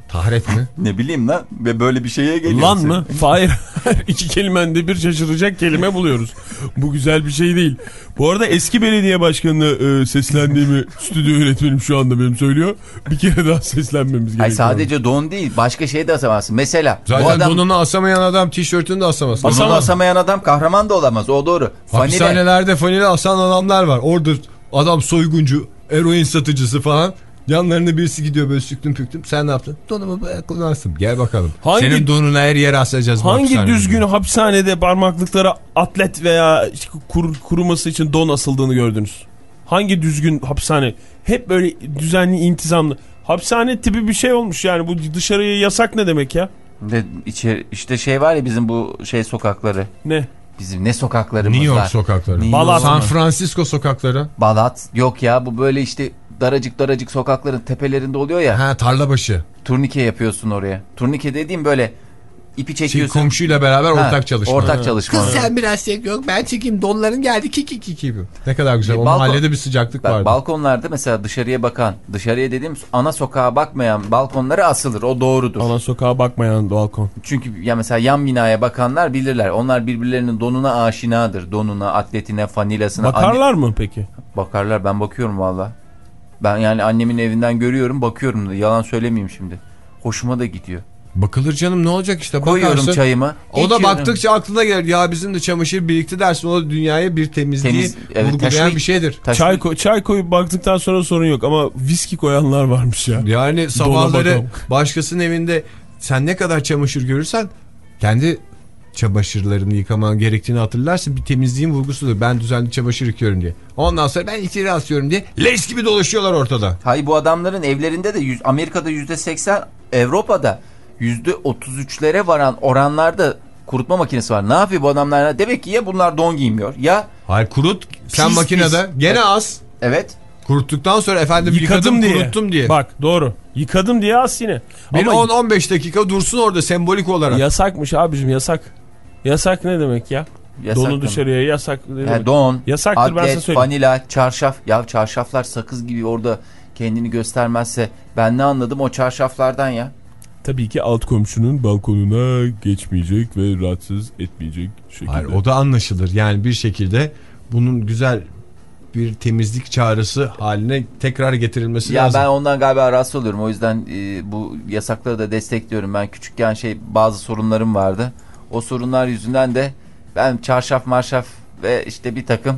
B: Taharet mi?
C: Ne bileyim lan ve böyle bir şeye geliyor.
D: Lan mı? Hayır. İki kelimende bir şaşıracak kelime buluyoruz. Bu güzel bir şey değil. Bu arada eski belediye başkanına e, seslendiğimi stüdyo yönetmenim şu anda benim söylüyor. Bir kere daha seslenmemiz gerekiyor.
C: Hayır, sadece don değil, başka şey de asamazsın. Mesela
B: zaten
C: adam,
B: donunu asamayan adam tişörtünü de asamaz.
C: Donunu
D: Asamaz.
C: asamayan adam kahraman da olamaz. O doğru.
B: Hapishanelerde fanile asan adamlar var. Orada adam soyguncu, eroin satıcısı falan. Yanlarında birisi gidiyor böyle süktüm püktüm. Sen ne yaptın? Donumu kullansın. Gel bakalım. Hangi, senin donunu her yere asacağız.
D: Hangi düzgün hapishanede parmaklıklara atlet veya kur, kuruması için don asıldığını gördünüz? Hangi düzgün hapishane? Hep böyle düzenli, intizamlı. Hapishane tipi bir şey olmuş yani. Bu dışarıya yasak ne demek ya?
C: De içeri, işte şey var ya bizim bu şey sokakları.
D: Ne?
C: Bizim ne sokaklarımız
B: New York
C: var?
B: sokakları.
C: New
D: Balat
B: San
D: mı?
B: Francisco sokakları.
C: Balat. Yok ya, bu böyle işte daracık daracık sokakların tepelerinde oluyor ya.
B: Ha, tarla başı.
C: Turnike yapıyorsun oraya. Turnike dediğim böyle ipi çekiyorsun.
B: Şey, komşuyla beraber
C: ha,
B: ortak çalışma.
C: Ortak
B: ha.
C: çalışma.
B: Kız sen biraz çek, yok ben çekeyim, donların geldi kiki kiki. Ne kadar güzel.
C: E,
B: o
C: balkon,
B: mahallede bir sıcaklık
C: bak,
B: vardı.
C: Balkonlarda mesela dışarıya bakan, dışarıya dediğim ana sokağa bakmayan balkonlara asılır. O doğrudur.
D: Ana sokağa bakmayan balkon.
C: Çünkü ya mesela yan binaya bakanlar bilirler. Onlar birbirlerinin donuna aşinadır. Donuna, atletine, fanilasına.
D: Bakarlar
C: anne...
D: mı peki?
C: Bakarlar, ben bakıyorum valla. Ben yani annemin evinden görüyorum, bakıyorum da, yalan söylemeyeyim şimdi. Hoşuma da gidiyor.
B: Bakılır canım, ne olacak işte,
C: koyuyorum
B: bakarsın.
C: çayımı.
B: O da
C: içiyorum.
B: baktıkça aklına gelir. Ya bizim de çamaşır birikti dersin. O da dünyaya bir temizliği
C: Temiz, evet,
B: vurgulayan
C: taşıyık,
B: bir şeydir.
C: Taşıyık.
D: Çay, koy, çay koyup baktıktan sonra sorun yok ama viski koyanlar varmış ya.
B: Yani sabahları başkasının evinde sen ne kadar çamaşır görürsen kendi çamaşırlarını yıkaman gerektiğini hatırlarsın. Bir temizliğin vurgusudur. Ben düzenli çamaşır yıkıyorum diye. Ondan sonra ben içeri asıyorum diye leş gibi dolaşıyorlar ortada.
C: Hayır, bu adamların evlerinde de yüz, Amerika'da yüzde seksen, Avrupa'da yüzde otuz üçlere varan oranlarda kurutma makinesi var. Ne yapıyor bu adamlar? Demek ki ya bunlar don giymiyor ya.
B: Hayır, kurut sen
C: Pis,
B: makinede
C: pis.
B: gene
C: Evet.
B: az.
C: Evet.
B: Kuruttuktan sonra efendim
D: Yıkadım
B: yıkadım
D: diye.
B: kuruttum diye.
D: Bak doğru. Yıkadım diye as yine.
B: Bir
D: Ama
B: on on beş dakika dursun orada sembolik olarak.
D: yasakmış abicim, yasak. Yasak ne demek ya?
C: Yasak
D: Donu
C: mı?
D: dışarıya yasak. Ne
C: Yani
D: demek?
C: don,
D: Yasaktır, ben size
C: atlet,
D: söyleyeyim.
C: vanila, çarşaf. Ya çarşaflar sakız gibi orada kendini göstermezse ben ne anladım o çarşaflardan ya?
D: Tabii ki alt komşunun balkonuna geçmeyecek ve rahatsız etmeyecek şekilde.
B: Hayır, o da anlaşılır. Yani bir şekilde bunun güzel bir temizlik çağrısı haline tekrar getirilmesi
C: ya
B: lazım.
C: Ben ondan galiba rahatsız oluyorum. O yüzden e, bu yasakları da destekliyorum. Ben küçükken şey bazı sorunlarım vardı. O sorunlar yüzünden de ben çarşaf marşaf ve işte bir takım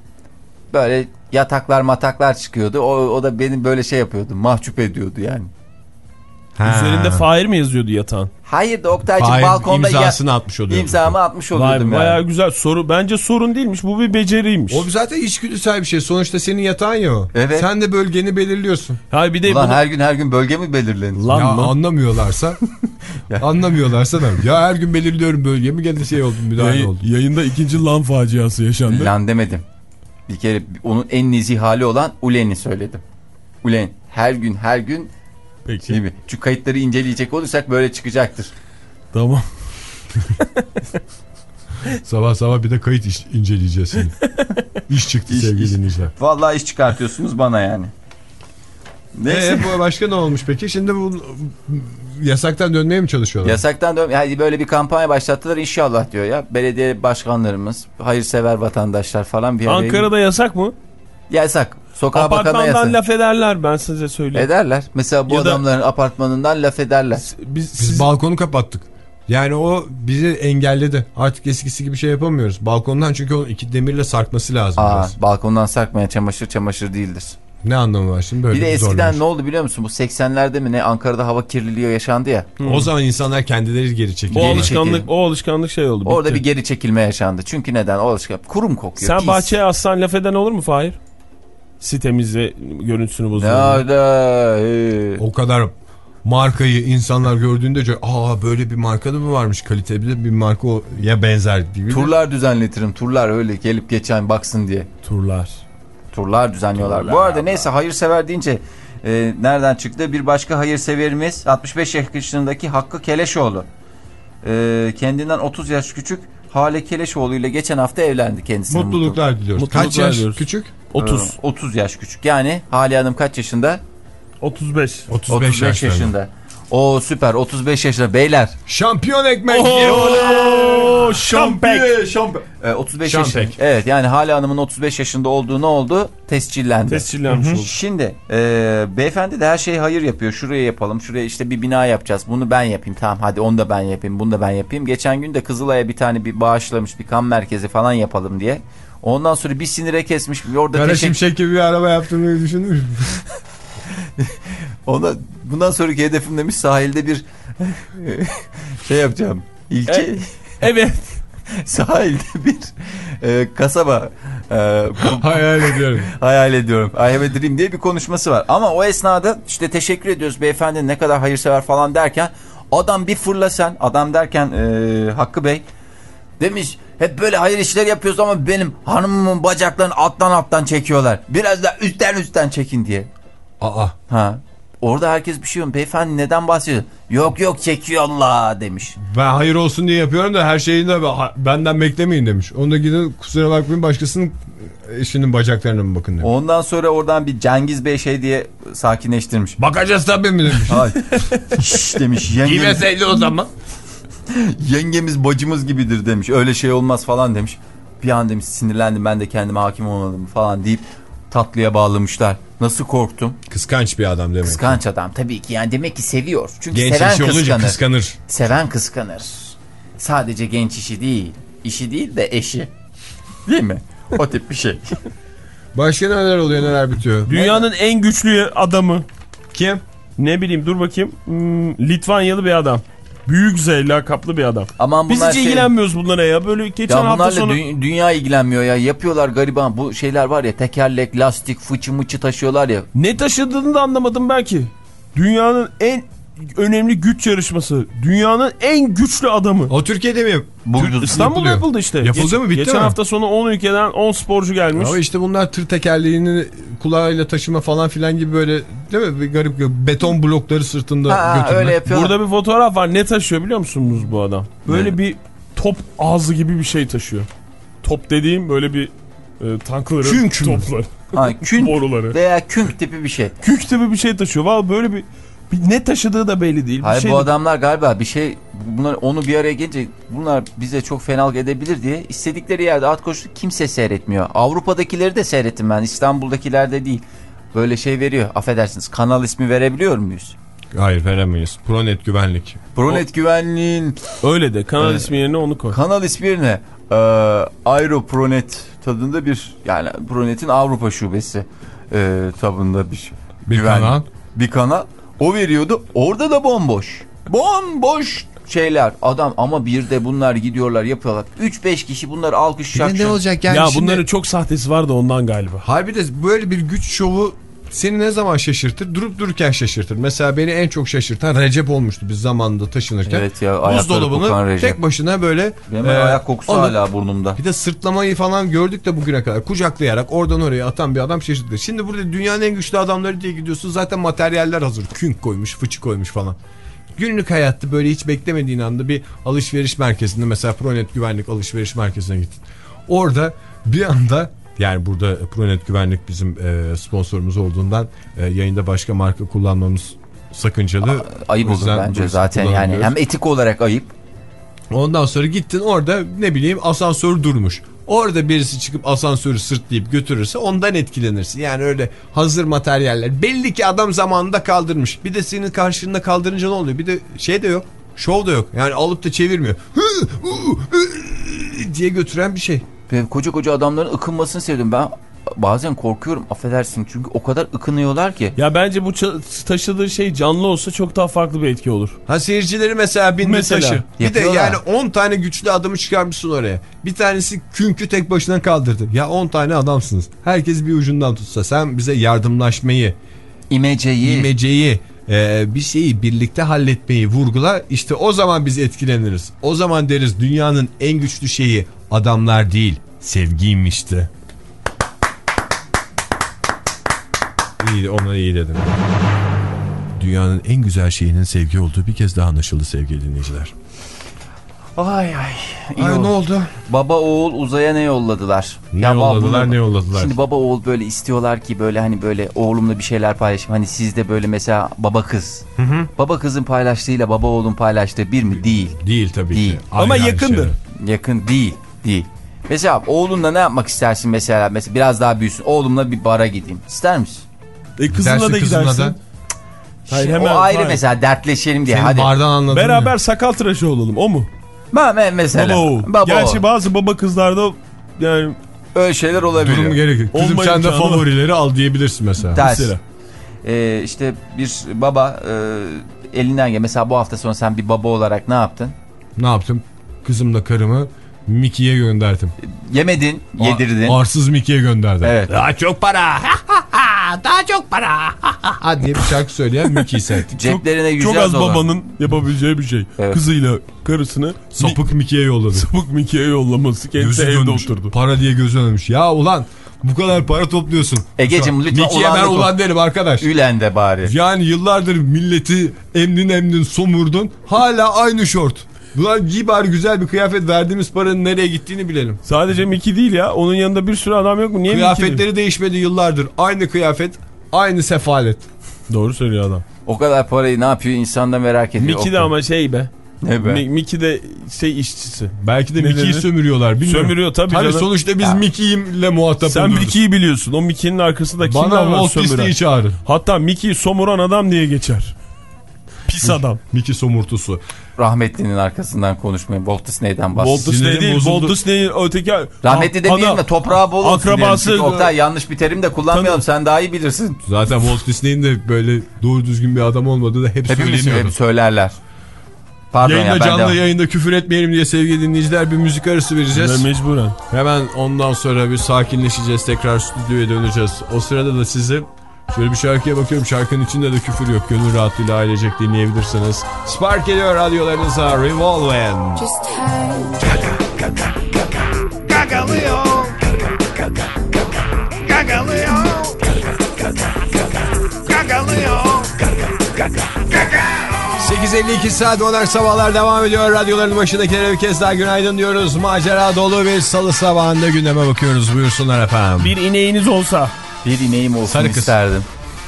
C: böyle yataklar mataklar çıkıyordu. O, o da benim böyle şey yapıyordu. Mahcup ediyordu yani.
B: Ha.
D: Üzerinde Fahir mi yazıyordu yatağın?
C: Hayır da Oktay'cığım
B: Fahir
C: balkonda
B: imzasını
C: ya,
B: atmış oluyor.
C: İmzamı atmış
D: Vay
C: oluyordum
D: be,
C: yani.
D: bayağı güzel soru. Bence sorun değilmiş. Bu bir beceriymiş.
B: O zaten içgüdüsel bir şey. Sonuçta senin yatağın ya o.
C: Evet.
B: Sen de bölgeni belirliyorsun.
D: Hayır bir de
C: Ulan
D: bunu...
C: her gün her gün bölge mi belirlenir?
D: Lan
B: ya
D: mı?
B: anlamıyorlarsa anlamıyorlarsa da ya her gün belirliyorum bölgemi, gene şey oldu, müdahale
D: Yayın,
B: oldu.
D: Yayında ikinci lan faciası yaşandı.
C: Lan demedim. Bir kere onun en nezih hali olan Ulen'i söyledim. Ulen her gün her gün
D: Peki.
C: değil mi? Çünkü kayıtları inceleyecek olursak böyle çıkacaktır.
D: Tamam.
B: Sabah sabah bir de kayıt iş, inceleyeceğiz seni. İş çıktı
C: İş,
B: sevgili
C: iş.
B: dinleyiciler.
C: Vallahi iş çıkartıyorsunuz bana yani. Neyse.
B: Ee, bu başka ne olmuş peki? Şimdi bu yasaktan dönmeye mi çalışıyorlar?
C: Yasaktan dön. Yani böyle bir kampanya başlattılar inşallah diyor ya. Belediye başkanlarımız, hayırsever vatandaşlar falan bir araya.
D: Ankara'da yasak mı?
C: Yasak. Sokağa bakana yasak.
D: Apartmandan laf ederler, ben size söyleyeyim.
C: Ederler. Mesela bu
D: Ya da-
C: adamların apartmanından laf ederler.
D: Biz,
B: Biz
D: siz...
B: balkonu kapattık. Yani o bizi engelledi. Artık eskisi gibi şey yapamıyoruz. Balkondan, çünkü onun iki demirle sarkması lazım.
C: Aa,
B: biraz.
C: balkondan sarkmayan çamaşır çamaşır değildir.
B: Ne anlamı var şimdi böyle
C: Bir de
B: bir
C: eskiden
B: zorlamış.
C: ne oldu biliyor musun? Bu seksenlerde mi ne Ankara'da hava kirliliği yaşandı ya.
B: O zaman insanlar kendileri geri çekildi.
D: o
C: Geri
D: alışkanlık,
C: çekildi.
D: o alışkanlık şey oldu.
C: Orada
D: bitti.
C: bir geri çekilme yaşandı. Çünkü neden? O alışkanlık kurum kokuyor.
D: Sen
C: pis.
D: bahçeye aslan laf eden olur mu Fahir? Sitemizde görüntüsünü bozuyor.
C: Ya da, he.
B: O kadar markayı insanlar gördüğünde aa böyle bir marka da mı varmış, kaliteli bir marka o ya benzer gibi.
C: Turlar düzenletirim. Turlar öyle gelip geçen baksın diye.
D: Turlar.
C: Turlar düzenliyorlar.
D: Turlar
C: Bu arada
D: Allah.
C: neyse, hayırsever deyince e, nereden çıktı? Bir başka hayırseverimiz altmış beş yaşındaki Hakkı Keleşoğlu. E, kendinden otuz yaş küçük Hale Keleşoğlu ile geçen hafta evlendi kendisi.
B: Mutluluklar diliyoruz.
D: Mutluluklar
B: Kaç yaş
D: diliyoruz.
B: küçük?
D: otuz.
C: Ee, otuz yaş küçük. Yani Hale Hanım kaç yaşında?
D: otuz beş.
B: otuz beş,
C: otuz beş
B: yaşlarında.
C: yaşında. O süper, otuz beş yaşında beyler.
B: Şampiyon ekmek.
D: Ooo şampek.
C: Şampek. Ee, otuz beş
B: Şampek.
C: yaşında. Evet, yani Hale Hanım'ın otuz beş yaşında olduğu ne oldu? Tescillendi.
D: Tescillenmiş oldu.
C: Şimdi e, beyefendi de her şeyi hayır yapıyor. Şuraya yapalım, şuraya işte bir bina yapacağız. Bunu ben yapayım, tamam hadi onu da ben yapayım, bunu da ben yapayım. Geçen gün de Kızılay'a bir tane bir bağışlamış, bir kan merkezi falan yapalım diye. Ondan sonra bir sinire kesmiş. Orada
B: Kara
C: teşekkür...
B: Şimşek gibi bir araba yaptırmayı düşünmüş.
C: Ona, bundan sonraki hedefim demiş sahilde bir şey yapacağım. İlçe...
D: E, evet.
C: Sahilde bir e, kasaba e,
B: hayal ediyorum.
C: hayal ediyorum. I have a dream diye bir konuşması var. Ama o esnada işte teşekkür ediyoruz beyefendi ne kadar hayırsever falan derken adam bir fırla sen. Adam derken e, Hakkı Bey demiş hep böyle hayır işler yapıyoruz ama benim hanımımın bacaklarını alttan alttan çekiyorlar. Biraz da üstten üstten çekin diye.
B: Aa.
C: Ha. Orada herkes bir şey diyor. Beyefendi neden bahsediyor? Yok yok çekiyorlar demiş.
B: Ben hayır olsun diye yapıyorum da her şeyi de benden beklemeyin demiş. Onu da gidin kusura bakmayın başkasının eşinin bacaklarına mı bakın demiş.
C: Ondan sonra oradan bir Cengiz Bey şey diye sakinleştirmiş.
B: Bakacağız tabii mi demiş.
C: Şşş demiş. Yengemiz,
B: Giymeseydi o zaman.
C: Yengemiz bacımız gibidir demiş. Öyle şey olmaz falan demiş. Bir an demiş sinirlendim ben de kendime hakim olmadım falan deyip tatlıya bağlamışlar. Nasıl korktum?
B: Kıskanç bir adam demek.
C: Kıskanç adam tabii ki yani demek ki seviyor. Çünkü
B: genç
C: seven
B: işi olunca
C: kıskanır.
B: kıskanır.
C: Seven kıskanır. Sadece genç işi değil. İşi değil de eşi. Değil mi? O tip bir şey.
B: Başka neler oluyor neler bitiyor?
D: Dünyanın en güçlü adamı.
B: Kim?
D: Ne bileyim dur bakayım. Hmm, Litvanyalı bir adam. Büyük Z lakaplı bir adam.
C: Aman
D: biz hiç
C: şey...
D: ilgilenmiyoruz bunlara ya. Böyle geçen
C: ya
D: hafta sonu...
C: dü dünya ilgilenmiyor ya. Yapıyorlar gariban. Bu şeyler var ya tekerlek, lastik, fıçı mıçı taşıyorlar ya.
D: Ne taşıdığını da anlamadım belki. Dünyanın en önemli güç yarışması. Dünyanın en güçlü adamı.
B: O Türkiye'de mi?
D: Tür İstanbul'da yapıldı işte.
B: Yapıldı
D: Geç,
B: mı bitti
D: geçen
B: mi?
D: hafta sonu on ülkeden on sporcu gelmiş.
B: Ama işte bunlar tır tekerleğini kulağıyla taşıma falan filan gibi böyle değil mi? Bir garip beton blokları sırtında
C: ha,
B: götürme.
C: Öyle yapıyorlar.
D: Burada bir fotoğraf var. Ne taşıyor biliyor musunuz bu adam? Böyle
C: ne?
D: Bir top ağzı gibi bir şey taşıyor. Top dediğim böyle bir e, tankların
B: künk
D: topları.
C: Ha, künk
D: boruları.
C: Veya künk tipi bir şey.
D: Künk tipi bir şey taşıyor. Vallahi böyle bir, bir ne taşıdığı da belli değil. Bir
C: Hayır
D: şey
C: bu
D: de...
C: adamlar galiba bir şey bunlar onu bir araya gelince bunlar bize çok fenalık edebilir diye istedikleri yerde at koştu kimse seyretmiyor. Avrupa'dakileri de seyrettim ben. İstanbul'dakilerde değil. Böyle şey veriyor. Affedersiniz. Kanal ismi verebiliyor muyuz?
B: Hayır veremeyiz. Pronet güvenlik.
C: Pronet
D: o...
C: güvenliğin
D: öyle de kanal
C: evet.
D: ismi yerine onu koy.
C: Kanal ismi yerine e, Aero Pronet tadında bir yani Pronet'in Avrupa şubesi e, tadında bir
B: bir
C: güvenlik.
B: kanal.
C: Bir kanal. O veriyordu. Orada da bomboş. Bomboş şeyler. Adam ama bir de bunlar gidiyorlar yapıyorlar. üç beş kişi bunları alkışlayacak.
B: Ne olacak yani
D: ya
B: şimdi...
D: bunların çok sahtesi var da ondan galiba.
B: Harbi de böyle bir güç şovu seni ne zaman şaşırtır? Durup dururken şaşırtır. Mesela beni en çok şaşırtan Recep olmuştu biz zamanında taşınırken.
C: Evet ya.
B: Buzdolabını tek başına böyle.
C: Benim e, ayak kokusu alıp, hala burnumda.
B: Bir de sırtlamayı falan gördük de bugüne kadar. Kucaklayarak oradan oraya atan bir adam şaşırttı. Şimdi burada dünyanın en güçlü adamları diye gidiyorsun. Zaten materyaller hazır. Künk koymuş, fıçı koymuş falan. Günlük hayatta böyle hiç beklemediğin anda bir alışveriş merkezinde mesela Pronet Güvenlik alışveriş merkezine gittin. Orada bir anda yani burada Pronet Güvenlik bizim e, sponsorumuz olduğundan e, yayında başka marka kullanmamız sakıncalı.
C: A, ayıp olur bence zaten yani hem etik olarak ayıp.
B: Ondan sonra gittin orada ne bileyim asansör durmuş. Orada birisi çıkıp asansörü sırtlayıp götürürse ondan etkilenirsin. Yani öyle hazır materyaller. Belli ki adam zamanında kaldırmış. Bir de senin karşında kaldırınca ne oluyor? Bir de şey de yok. Şov da yok. Yani alıp da çevirmiyor. diye götüren bir şey.
C: Ben koca koca adamların ıkınmasını sevdim. Ben bazen korkuyorum affedersin çünkü o kadar ıkınıyorlar ki.
D: Ya bence bu taşıdığı şey canlı olsa çok daha farklı bir etki olur.
B: Ha seyircileri mesela bindi mesela, taşı. Bir de yani on tane güçlü adamı çıkarmışsın oraya. Bir tanesi künkü tek başına kaldırdı. Ya on tane adamsınız. Herkes bir ucundan tutsa sen bize yardımlaşmayı,
C: imeceyi,
B: imeceyi e, bir şeyi birlikte halletmeyi vurgula. İşte o zaman biz etkileniriz. O zaman deriz dünyanın en güçlü şeyi adamlar değil sevgiymişti. İyi, ona iyi dedim. Dünyanın en güzel şeyinin sevgi olduğu bir kez daha anlaşıldı sevgili dinleyiciler.
C: Ay ay. İyi
B: Ay
C: oldu.
B: ne oldu?
C: Baba oğul uzaya ne yolladılar?
B: Ne
C: ya
B: yolladılar
C: bunu,
B: ne yolladılar?
C: Şimdi baba oğul böyle istiyorlar ki böyle hani böyle oğlumla bir şeyler paylaşayım. Hani sizde böyle mesela baba kız. Hı hı. Baba kızın paylaştığıyla baba oğlun paylaştığı bir mi? Değil.
B: Değil tabii
C: değil.
B: ki.
D: Ama
B: Aynı
D: yakındır.
B: şeyler.
C: Yakın değil. Değil. Mesela oğlunla ne yapmak istersin mesela? Mesela biraz daha büyüsün. Oğlumla bir bara gideyim. İster misin?
D: E kızınla
B: Gidersin,
D: da
B: kızınla
D: gidersin.
B: da.
D: Hayır,
C: Şimdi
D: hemen,
C: o ayrı
D: hayır.
C: mesela dertleşelim diye.
B: Senin
C: Hadi.
B: bardan anladın
D: Beraber
B: mı?
D: sakal tıraşı olalım, o mu?
C: Ben mesela.
D: Baba oğul.
C: Baba
D: Gerçi
C: oğul.
D: bazı baba kızlarda yani
C: Öyle şeyler olabilir.
B: Durum gerekir. Kızım
D: Olma
B: sen de
D: imkanı var.
B: favorileri al diyebilirsin mesela.
C: Ters.
D: mesela.
C: Ee, işte bir baba e, elinden gel. Mesela bu hafta sonu sen bir baba olarak ne yaptın?
B: Ne yaptım? Kızımla karımı Mickey'ye gönderdim.
C: Yemedin, yedirdin.
B: A arsız Mickey'ye gönderdim.
C: Evet.
B: Daha çok para. Daha çok para. diye bir şarkı söyleyen Mickey set.
C: Ceplerine
D: Çok
C: yüzler
D: az
C: dolar.
D: babanın yapabileceği bir şey.
C: Evet.
D: Kızıyla karısını
B: Sapık Mickey'ye yolladı.
D: sapık Mickey'e yollaması. Kendisi
B: Gözü
D: evde
B: dönmüş.
D: oturdu.
B: Para diye gözü dönmüş. Ya ulan bu kadar para topluyorsun.
C: Egeciğim lütfen
B: Mickey'ye ben
C: ulanlık ol.
B: ulan derim arkadaş.
C: Ülen de bari.
B: Yani yıllardır milleti emdin emdin somurdun. Hala aynı şort. Ulan giy bari güzel bir kıyafet, verdiğimiz paranın nereye gittiğini bilelim.
D: Sadece Mickey değil ya. Onun yanında bir sürü adam yok mu? Niye Mickey değil?
B: Kıyafetleri değişmedi yıllardır. Aynı kıyafet, aynı sefalet.
D: Doğru söylüyor adam.
C: O kadar parayı ne yapıyor insan da merak ediyor.
D: Mickey de ama şey be.
C: Ne be?
D: Mi- Mickey de şey işçisi.
B: Belki de
D: Ne
B: Mickey'yi
D: dedi?
B: sömürüyorlar. Bilmiyorum.
D: Sömürüyor tabii
B: Hani
D: canım.
B: sonuçta biz
C: Ya.
B: Mickey'imle muhatap
D: Sen
B: oluyoruz.
D: Mickey'yi biliyorsun. O Mickey'nin arkasında kimler
B: Bana
D: var
B: Walt
D: sömüren?
B: Disney'i çağırın.
D: Hatta Mickey'yi somuran adam diye geçer. Pis adam.
B: Mickey somurtusu.
C: Rahmetlinin arkasından konuşmayın. Walt Disney'den bahsediyor.
D: Walt Disney
B: Sinirim
D: değil.
B: bozuldu.
D: Walt Disney'in öteki...
C: Rahmetli
D: Ah,
C: demeyelim
D: ana-
C: de toprağı bol olsun
D: akrabası-
C: diyelim. Çünkü Oktay yanlış bir terim de kullanmayalım. Sen daha iyi bilirsin.
B: Zaten Walt Disney'in de böyle doğru düzgün bir adam olmadığı da hep
C: Hepimiz
B: söyleniyordu.
C: hep söylerler. Pardon
B: Yayında
C: ya ben
B: canlı
C: de...
B: yayında küfür etmeyelim diye sevgili dinleyiciler bir müzik arası vereceğiz.
D: Ve mecburen.
B: Hemen ondan sonra bir sakinleşeceğiz. Tekrar stüdyoya döneceğiz. O sırada da size şöyle bir şarkıya bakıyorum. Şarkının içinde de küfür yok. Gönül rahatlığıyla ailecek dinleyebilirsiniz. Spark geliyor radyolarınıza. Revolven.
G: Gagalıyor. Gagalıyor. Gagalıyor.
B: sekiz elli iki saat modern sabahlar devam ediyor. Radyoların başındakilere bir kez daha günaydın diyoruz. Macera dolu bir salı sabahında gündeme bakıyoruz. Buyursunlar efendim.
D: Bir ineğiniz olsa.
C: Bir ineğim olsun
B: Sarı kız.
C: isterdim.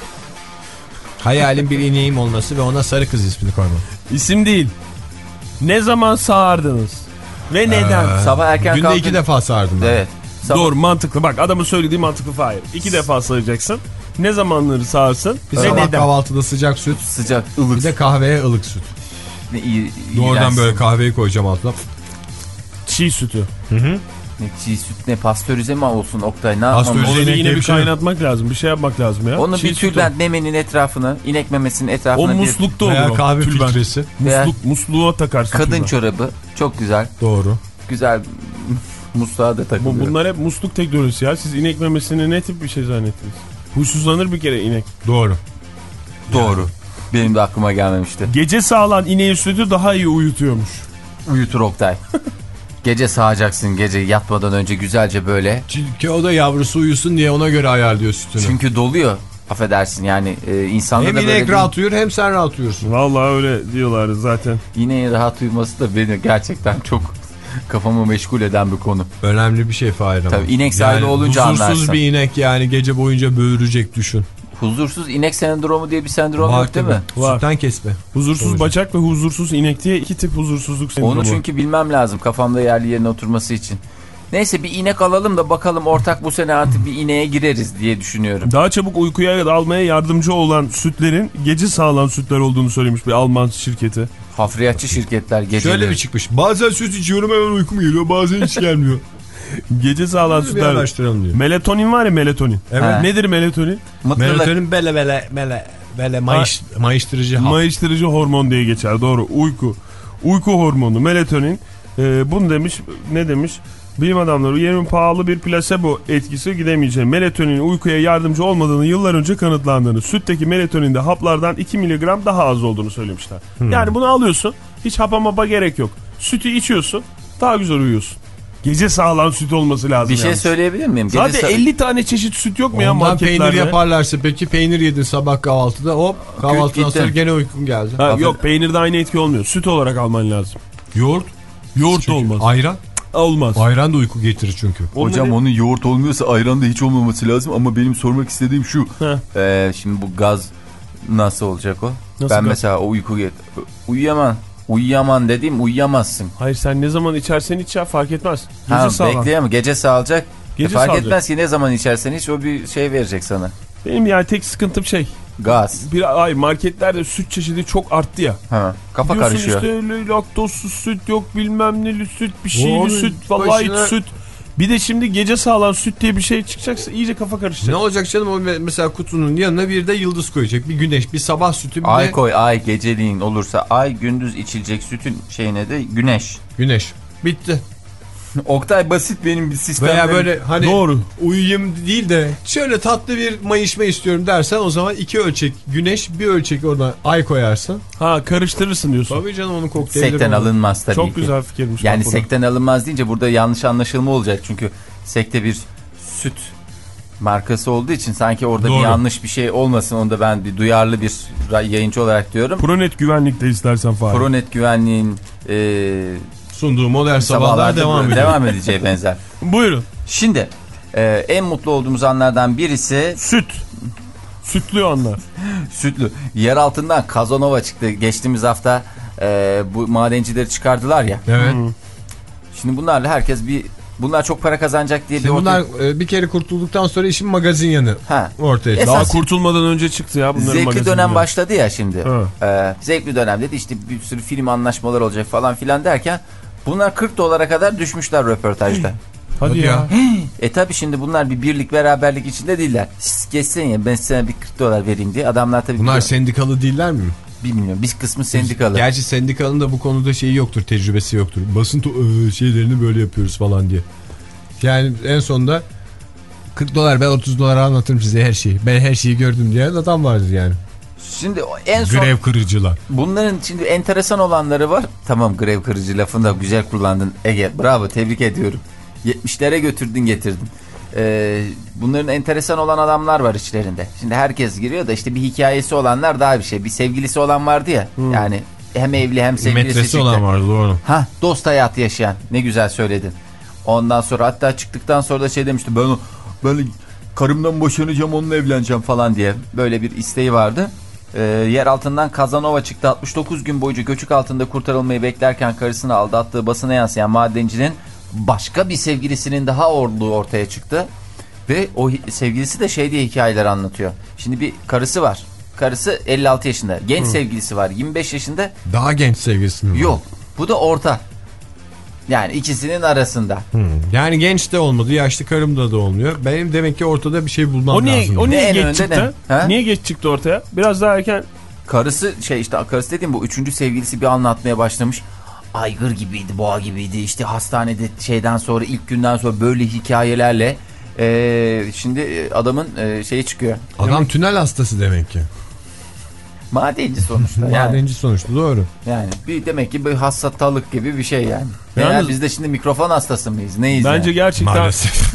B: Hayalim bir ineğim olması ve ona sarı kız ismini koymam.
D: İsim değil. Ne zaman sağardınız? Ve neden?
C: Sabah erken
B: Günde
C: kalkın.
B: iki defa sardım ben.
C: Evet. Sabah...
D: Doğru, mantıklı. Bak adamın söylediği mantıklı. Hayır. İki defa sağacaksın. Ne zamanları sağarsın?
B: Bir
D: Ve
B: sabah
D: neden?
B: kahvaltıda sıcak süt.
C: Sıcak, ılık.
B: Bir de kahveye ılık süt.
C: Ne iyi,
B: Doğrudan
C: iğrençsin.
B: böyle kahveyi koyacağım altına.
D: Çiğ sütü.
C: Ne çiğ süt ne pastörize mi olsun Oktay ne yapmam?
B: Pastörize
D: Onu
B: inek
D: bir
B: diye
D: yine
B: bir
D: bir
B: şey yok.
D: kaynatmak lazım. Bir şey yapmak lazım ya.
C: Onu
D: Çiğ
C: bir
D: sütü.
C: tülbent memenin etrafına, inek memesinin
D: O
C: etrafına bir
D: muslukta olur
B: Veya
D: o.
B: kahve
D: tülbent.
B: filtresi.
C: Veya-
D: Musluk, musluğa takarsın.
C: kadın
D: tülbent.
C: çorabı. Çok güzel.
B: Doğru.
C: Güzel musluğa da
D: Bu,
C: takılıyor.
D: bunlar hep musluk teknolojisi ya. Siz inek memesini ne tip bir şey zannettiniz? Huysuzlanır bir kere inek.
B: Doğru.
C: Doğru. Benim de aklıma gelmemişti.
D: Gece sağlan ineğin sütü daha iyi uyutuyormuş.
C: Uyutur Oktay. Gece sağacaksın, gece yatmadan önce güzelce böyle.
B: Çünkü o da yavrusu uyusun diye ona göre ayarlıyor sütünü.
C: Çünkü doluyor. Affedersin yani e, insanda
B: hem
C: da böyle
B: inek
C: bir-
B: rahat uyur hem sen rahat uyursun.
D: Vallahi öyle diyorlardı zaten.
C: ineğin rahat uyuması da beni gerçekten çok kafamı meşgul eden bir konu.
B: Önemli bir şey Fahir ama.
C: Tabii inek sahibi olunca
B: huzursuz
C: anlarsın.
B: bir inek yani gece boyunca böğürecek düşün.
C: Huzursuz inek sendromu diye bir sendrom
B: Var
C: yok değil
B: tabii.
C: mi?
D: Var.
B: Sütten kesme.
D: Huzursuz
B: Olacak.
D: bacak ve huzursuz inek diye iki tip huzursuzluk sendromu.
C: Onu çünkü bilmem lazım kafamda yerli yerine oturması için. Neyse bir inek alalım da bakalım ortak bu sene artık bir ineğe gireriz diye düşünüyorum.
D: Daha çabuk uykuya dalmaya yardımcı olan sütlerin gece sağlanan sütler olduğunu söylemiş bir Alman şirketi.
C: Hafriyatçı şirketler geceleri.
B: Şöyle bir çıkmış. Bazen süt içiyorum hemen uykum geliyor. Bazen hiç gelmiyor.
D: Gece sağlanan
B: Bir
D: sütler.
B: araştıralım diyor.
D: Melatonin var ya melatonin.
C: Evet.
D: Nedir melatonin?
C: Mutluluk.
B: Melatonin bele bele bele bele mayış, mayıştırıcı hap.
D: Mayıştırıcı hormon diye geçer. Doğru. Uyku. Uyku hormonu melatonin. Ee, bunu demiş. Ne demiş? Bilim adamları yerin pahalı bir plasebo etkisi gidemeyeceği melatonin uykuya yardımcı olmadığını yıllar önce kanıtlandığını, sütteki melatoninde haplardan iki miligram daha az olduğunu söylemişler. Hmm. Yani bunu alıyorsun, hiç hapa mapa gerek yok. Sütü içiyorsun, daha güzel uyuyorsun. Gece sağlanan süt olması lazım.
C: Bir şey
D: yalnız.
C: söyleyebilir miyim? Gece
D: Zaten
C: sa-
D: elli tane çeşit süt yok mu ya
B: Ondan
D: marketlerde?
B: peynir yaparlarsa peki peynir yedin sabah kahvaltıda hop kahvaltıdan
C: gitti.
B: sonra gene uykun geldi.
D: Ha, yok peynirde aynı etki olmuyor. Süt olarak alman lazım.
B: Yoğurt.
D: Yoğurt
B: çünkü.
D: olmaz.
B: Ayran?
D: Olmaz.
B: Ayran da uyku getirir çünkü.
C: Hocam onun yoğurt olmuyorsa ayran da hiç olmaması lazım ama benim sormak istediğim şu. Ee, şimdi bu gaz nasıl olacak o? Nasıl ben gaz? Mesela o uyku get uyuyamam. Uyuyamam dediğim uyuyamazsın.
D: Hayır sen ne zaman içersen iç ya fark etmez.
C: Gece ha, sağlam. Bekleyemem. Gece sağlayacak. Gece e, fark sağlayacak. Etmez ki ne zaman içersen hiç o bir şey verecek sana.
D: Benim yani tek sıkıntım şey.
C: Gaz.
D: Bir ay marketlerde süt çeşidi çok arttı ya.
C: Ha, kafa diyorsun karışıyor.
D: İşte laktozsuz süt yok bilmem neli süt bir şeyli süt vallahi başına... süt. Bir de şimdi gece sağlam süt diye bir şey çıkacaksa iyice kafa karışacak.
B: Ne olacak canım o mesela kutunun yanına bir de yıldız koyacak. Bir güneş, bir sabah sütü. Bir
C: ay
B: de...
C: koy ay geceliğin olursa ay gündüz içilecek sütün şeyine de güneş.
B: Güneş. Bitti.
C: Oktay basit benim bir sistem.
B: Veya böyle hani
D: doğru.
B: Uyuyayım değil de şöyle tatlı bir mayışma istiyorum dersen o zaman iki ölçek güneş bir ölçek oradan ay koyarsın.
D: Ha karıştırırsın diyorsun.
B: Tabii canım onun kokteyleri.
C: Sekten olur. Alınmaz tabii
D: Çok
C: ki.
D: güzel fikirmiş.
C: Yani sekten alınmaz deyince burada yanlış anlaşılma olacak. Çünkü sekte bir süt markası olduğu için sanki orada doğru. Bir yanlış bir şey olmasın. Onu da ben bir duyarlı bir yayıncı olarak diyorum.
D: Pronet güvenlikte istersen falan.
C: Pronet güvenliğin e,
B: sunduğu modern sabahlar devam ediyor.
C: Devam edeceği benzer.
D: Buyurun.
C: Şimdi e, en mutlu olduğumuz anlardan birisi
D: süt. Sütlü anlar.
C: Sütlü. Yer altından Kazanova çıktı. Geçtiğimiz hafta e, bu madencileri çıkardılar ya.
B: Evet. Hmm.
C: Şimdi bunlarla herkes bir bunlar çok para kazanacak diye
B: Şimdi
C: bir
B: bunlar
C: ortaya...
B: bir kere kurtulduktan sonra işin magazin yanı
C: ha.
B: ortaya.
D: Esas... Daha kurtulmadan önce çıktı ya bunların
C: zevkli
D: magazinleri.
C: dönem başladı ya şimdi. Ee, zevkli dönem dedi işte bir sürü film anlaşmaları olacak falan filan derken bunlar kırk dolara kadar düşmüşler röportajda.
D: Hadi ya.
C: E tabi şimdi bunlar bir birlik beraberlik içinde değiller. Siz geçsen ya ben sana bir kırk dolar vereyim diye adamlar tabi.
B: Bunlar sendikalı değiller mi?
C: Bilmiyorum. Biz kısmı sendikalı.
B: Gerçi sendikanın da bu konuda şeyi yoktur, tecrübesi yoktur. Basın şeylerini böyle yapıyoruz falan diye. Yani en sonunda kırk dolar ben otuz dolara anlatırım size her şeyi. Ben her şeyi gördüm diye adam vardır yani.
C: Şimdi en son
B: grev kırıcılar.
C: Bunların şimdi enteresan olanları var. Tamam grev kırıcı lafını da güzel kullandın Ege. Bravo tebrik ediyorum. yetmişlere götürdün getirdin. Ee, bunların enteresan olan adamlar var içlerinde. Şimdi herkes giriyor da işte bir hikayesi olanlar daha bir şey. Bir sevgilisi olan vardı ya. Hmm. Yani hem evli hem sevgilisi
B: metresi
C: çıktı.
B: olan vardı doğru.
C: Ha dost hayatı yaşayan. Ne güzel söyledin. Ondan sonra hatta çıktıktan sonra da şey demişti. Ben ben karımdan boşanacağım onunla evleneceğim falan diye. Böyle bir isteği vardı. Ee, yer altından Kazanova çıktı. altmış dokuz gün boyunca göçük altında kurtarılmayı beklerken karısını aldattığı basına yansıyan madencinin başka bir sevgilisinin daha olduğu ortaya çıktı. Ve o sevgilisi de şey diye hikayeler anlatıyor. Şimdi bir karısı var. Karısı elli altı yaşında. Genç hmm. sevgilisi var yirmi beş yaşında.
B: Daha genç sevgilisi mi var?
C: Yok. Bu da orta. Yani ikisinin arasında. Hmm.
B: Yani genç de olmadı. Yaşlı karımda da olmuyor. Benim demek ki ortada bir şey bulmam
D: o niye,
B: lazım.
D: O niye
C: ne
D: geç çıktı? Niye geç çıktı ortaya? Biraz daha erken.
C: Karısı şey işte karısı dediğim bu üçüncü sevgilisi bir anlatmaya başlamış. Aygır gibiydi, boğa gibiydi. İşte hastanede şeyden sonra ilk günden sonra böyle hikayelerle ee, şimdi adamın e, şeyi çıkıyor.
B: Adam demek... tünel hastası demek ki.
C: Madenci sonuçta. Yani.
B: Madenci sonuçta doğru.
C: Yani bir demek ki bir hastalık gibi bir şey yani. Yalnız, yani biz de şimdi mikrofon hastası mıyız? Neyiz?
D: Bence
C: yani?
D: gerçekten. Maalesef.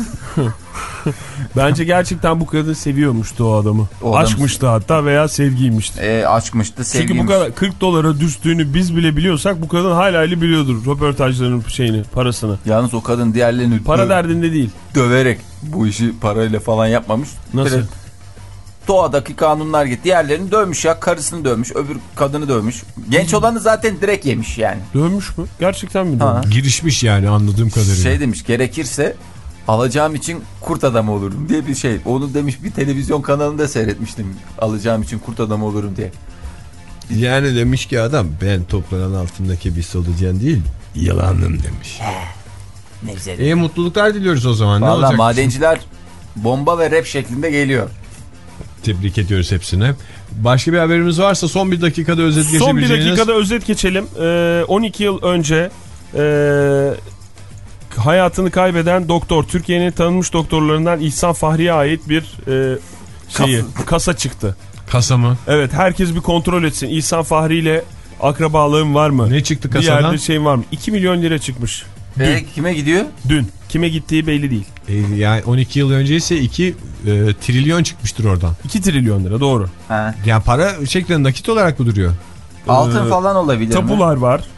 D: Bence gerçekten bu kadın seviyormuştu o adamı. O aşkmıştı adam... hatta veya sevgiymişti.
C: E, aşkmıştı, sevgiymiş.
D: Çünkü bu kadar kırk dolara düştüğünü biz bile biliyorsak bu kadın hala biliyordur röportajlarının şeyini, parasını.
C: Yalnız o kadın diğerlerini
D: para derdinde değil.
C: Döverek bu işi parayla falan yapmamış.
D: Nasıl?
C: Direkt doğadaki kanunlar gibi. Diğerlerini dövmüş ya. Karısını dövmüş. Öbür kadını dövmüş. Genç olanı zaten direkt yemiş yani.
D: Dövmüş mü? Gerçekten mi dövmüş?
B: Girişmiş yani anladığım kadarıyla.
C: Şey demiş gerekirse alacağım için kurt adamı olurum diye bir şey. Onu demiş bir televizyon kanalında seyretmiştim. Alacağım için kurt adamı olurum diye.
B: Yani demiş ki adam ben toprağın altındaki bir solucan değil yılanım demiş.
C: Ne güzel.
B: İyi mutluluklar diliyoruz o zaman.
C: Vallahi
B: ne olacak
C: madenciler şimdi? Bomba ve rap şeklinde geliyor.
B: Tebrik ediyoruz hepsine. Başka bir haberimiz varsa son bir dakikada özet geçebileceğiniz.
D: Son bir dakikada özet geçelim. Ee, on iki yıl önce e, hayatını kaybeden doktor, Türkiye'nin tanınmış doktorlarından İhsan Fahri'ye ait bir e, şeyi, kasa çıktı.
B: Kasa mı?
D: Evet, herkes bir kontrol etsin. İhsan Fahri ile akrabalığım var mı?
B: Ne çıktı kasadan?
D: Bir yerde şey var mı? iki milyon lira çıkmış.
C: E, kime gidiyor?
D: Dün. Kime gittiği belli değil.
B: E, yani on iki yıl önce ise iki e, trilyon çıkmıştır oradan.
D: iki trilyon lira doğru.
C: Ha.
B: Yani para şeklinde nakit olarak mı duruyor?
C: Altın ee, falan olabilir
D: tapular
C: mi?
D: var.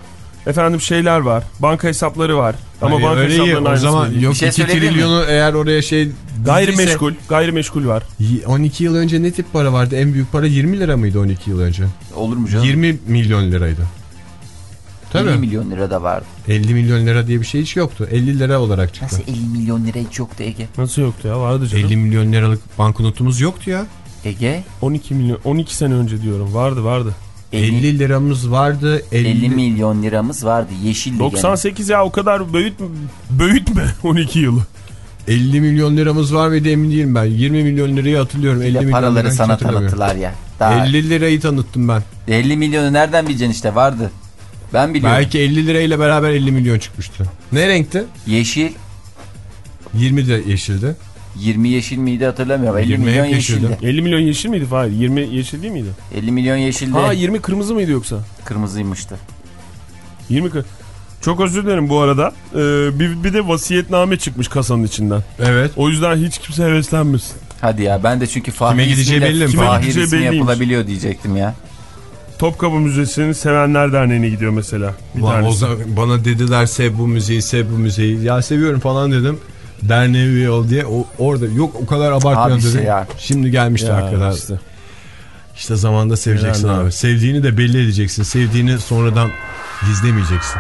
D: efendim şeyler var. Banka hesapları var. Ama
B: Hayır,
D: banka
B: öyle iyi.
D: hesaplarının
B: O
D: aynısı
B: zaman
D: değil.
B: yok
C: Bir şey
B: iki
C: söyleyebilir
B: trilyonu eğer oraya şey
D: Gayrimeşgul. Gayrimeşgul var.
B: on iki yıl önce ne tip para vardı? En büyük para yirmi lira mıydı on iki yıl önce?
C: Olur mu canım?
B: yirmi milyon liraydı. Tabii.
C: elli milyon lira da vardı.
B: elli milyon lira diye bir şey hiç yoktu. elli lira olarak çıktı.
C: Nasıl elli milyon lira hiç yoktu Ege?
D: Nasıl yoktu ya? Vardı canım.
B: elli milyon liralık banknotumuz yoktu ya.
C: Ege?
D: on iki milyon, on iki sene önce diyorum. Vardı vardı.
B: elli liramız vardı. elli,
C: elli milyon liramız vardı. Yeşildi
D: doksan sekiz gene. Ya o kadar büyüt, büyütme on iki yılı.
B: elli milyon liramız var mıydı emin değilim ben. yirmi milyon lirayı hatırlıyorum. elli milyon
C: paraları
B: lirayı
C: sana tanıttılar ya. Daha
B: elli lirayı tanıttım ben.
C: elli milyonu nereden bileceksin işte vardı. Ben biliyorum.
B: Belki elli lirayla beraber elli milyon çıkmıştı. Ne renkti?
C: Yeşil.
B: yirmi de yeşildi.
C: yirmi yeşil miydi hatırlamıyorum. elli
B: yirmi
C: milyon
B: hep yeşildi.
C: yeşildi.
D: elli milyon yeşil miydi Fahir? yirmi yeşil değil miydi?
C: elli milyon yeşildi.
D: Ha yirmi kırmızı mıydı yoksa?
C: Kırmızıymıştı.
D: yirmi kır... Çok özür dilerim bu arada. Ee, bir, bir de vasiyetname çıkmış kasanın içinden.
B: Evet.
D: O yüzden hiç kimse heveslenmesin.
C: Hadi ya ben de çünkü Fahir
B: Kime gideceği
C: ismiyle
B: belli mi?
D: Kime
C: Fahir
D: gideceği
C: ismi
D: belliymiş.
C: yapılabiliyor diyecektim ya.
D: Topkapı Müzesi'nin Sevenler Derneği'ne gidiyor mesela. Bir
B: Ulan
D: tanesi.
B: o zaman bana dediler sev bu müziği sev bu müziği. Ya seviyorum falan dedim. Derneğe üye ol diye. O, orada yok o kadar abartmıyorum
C: Abi
B: dedim.
C: şey ya.
B: Şimdi gelmişti
D: Ya
B: hakikaten.
D: işte.
B: İşte zamanda seveceksin
D: Herhalde.
B: abi. Sevdiğini de belli edeceksin. Sevdiğini sonradan gizlemeyeceksin.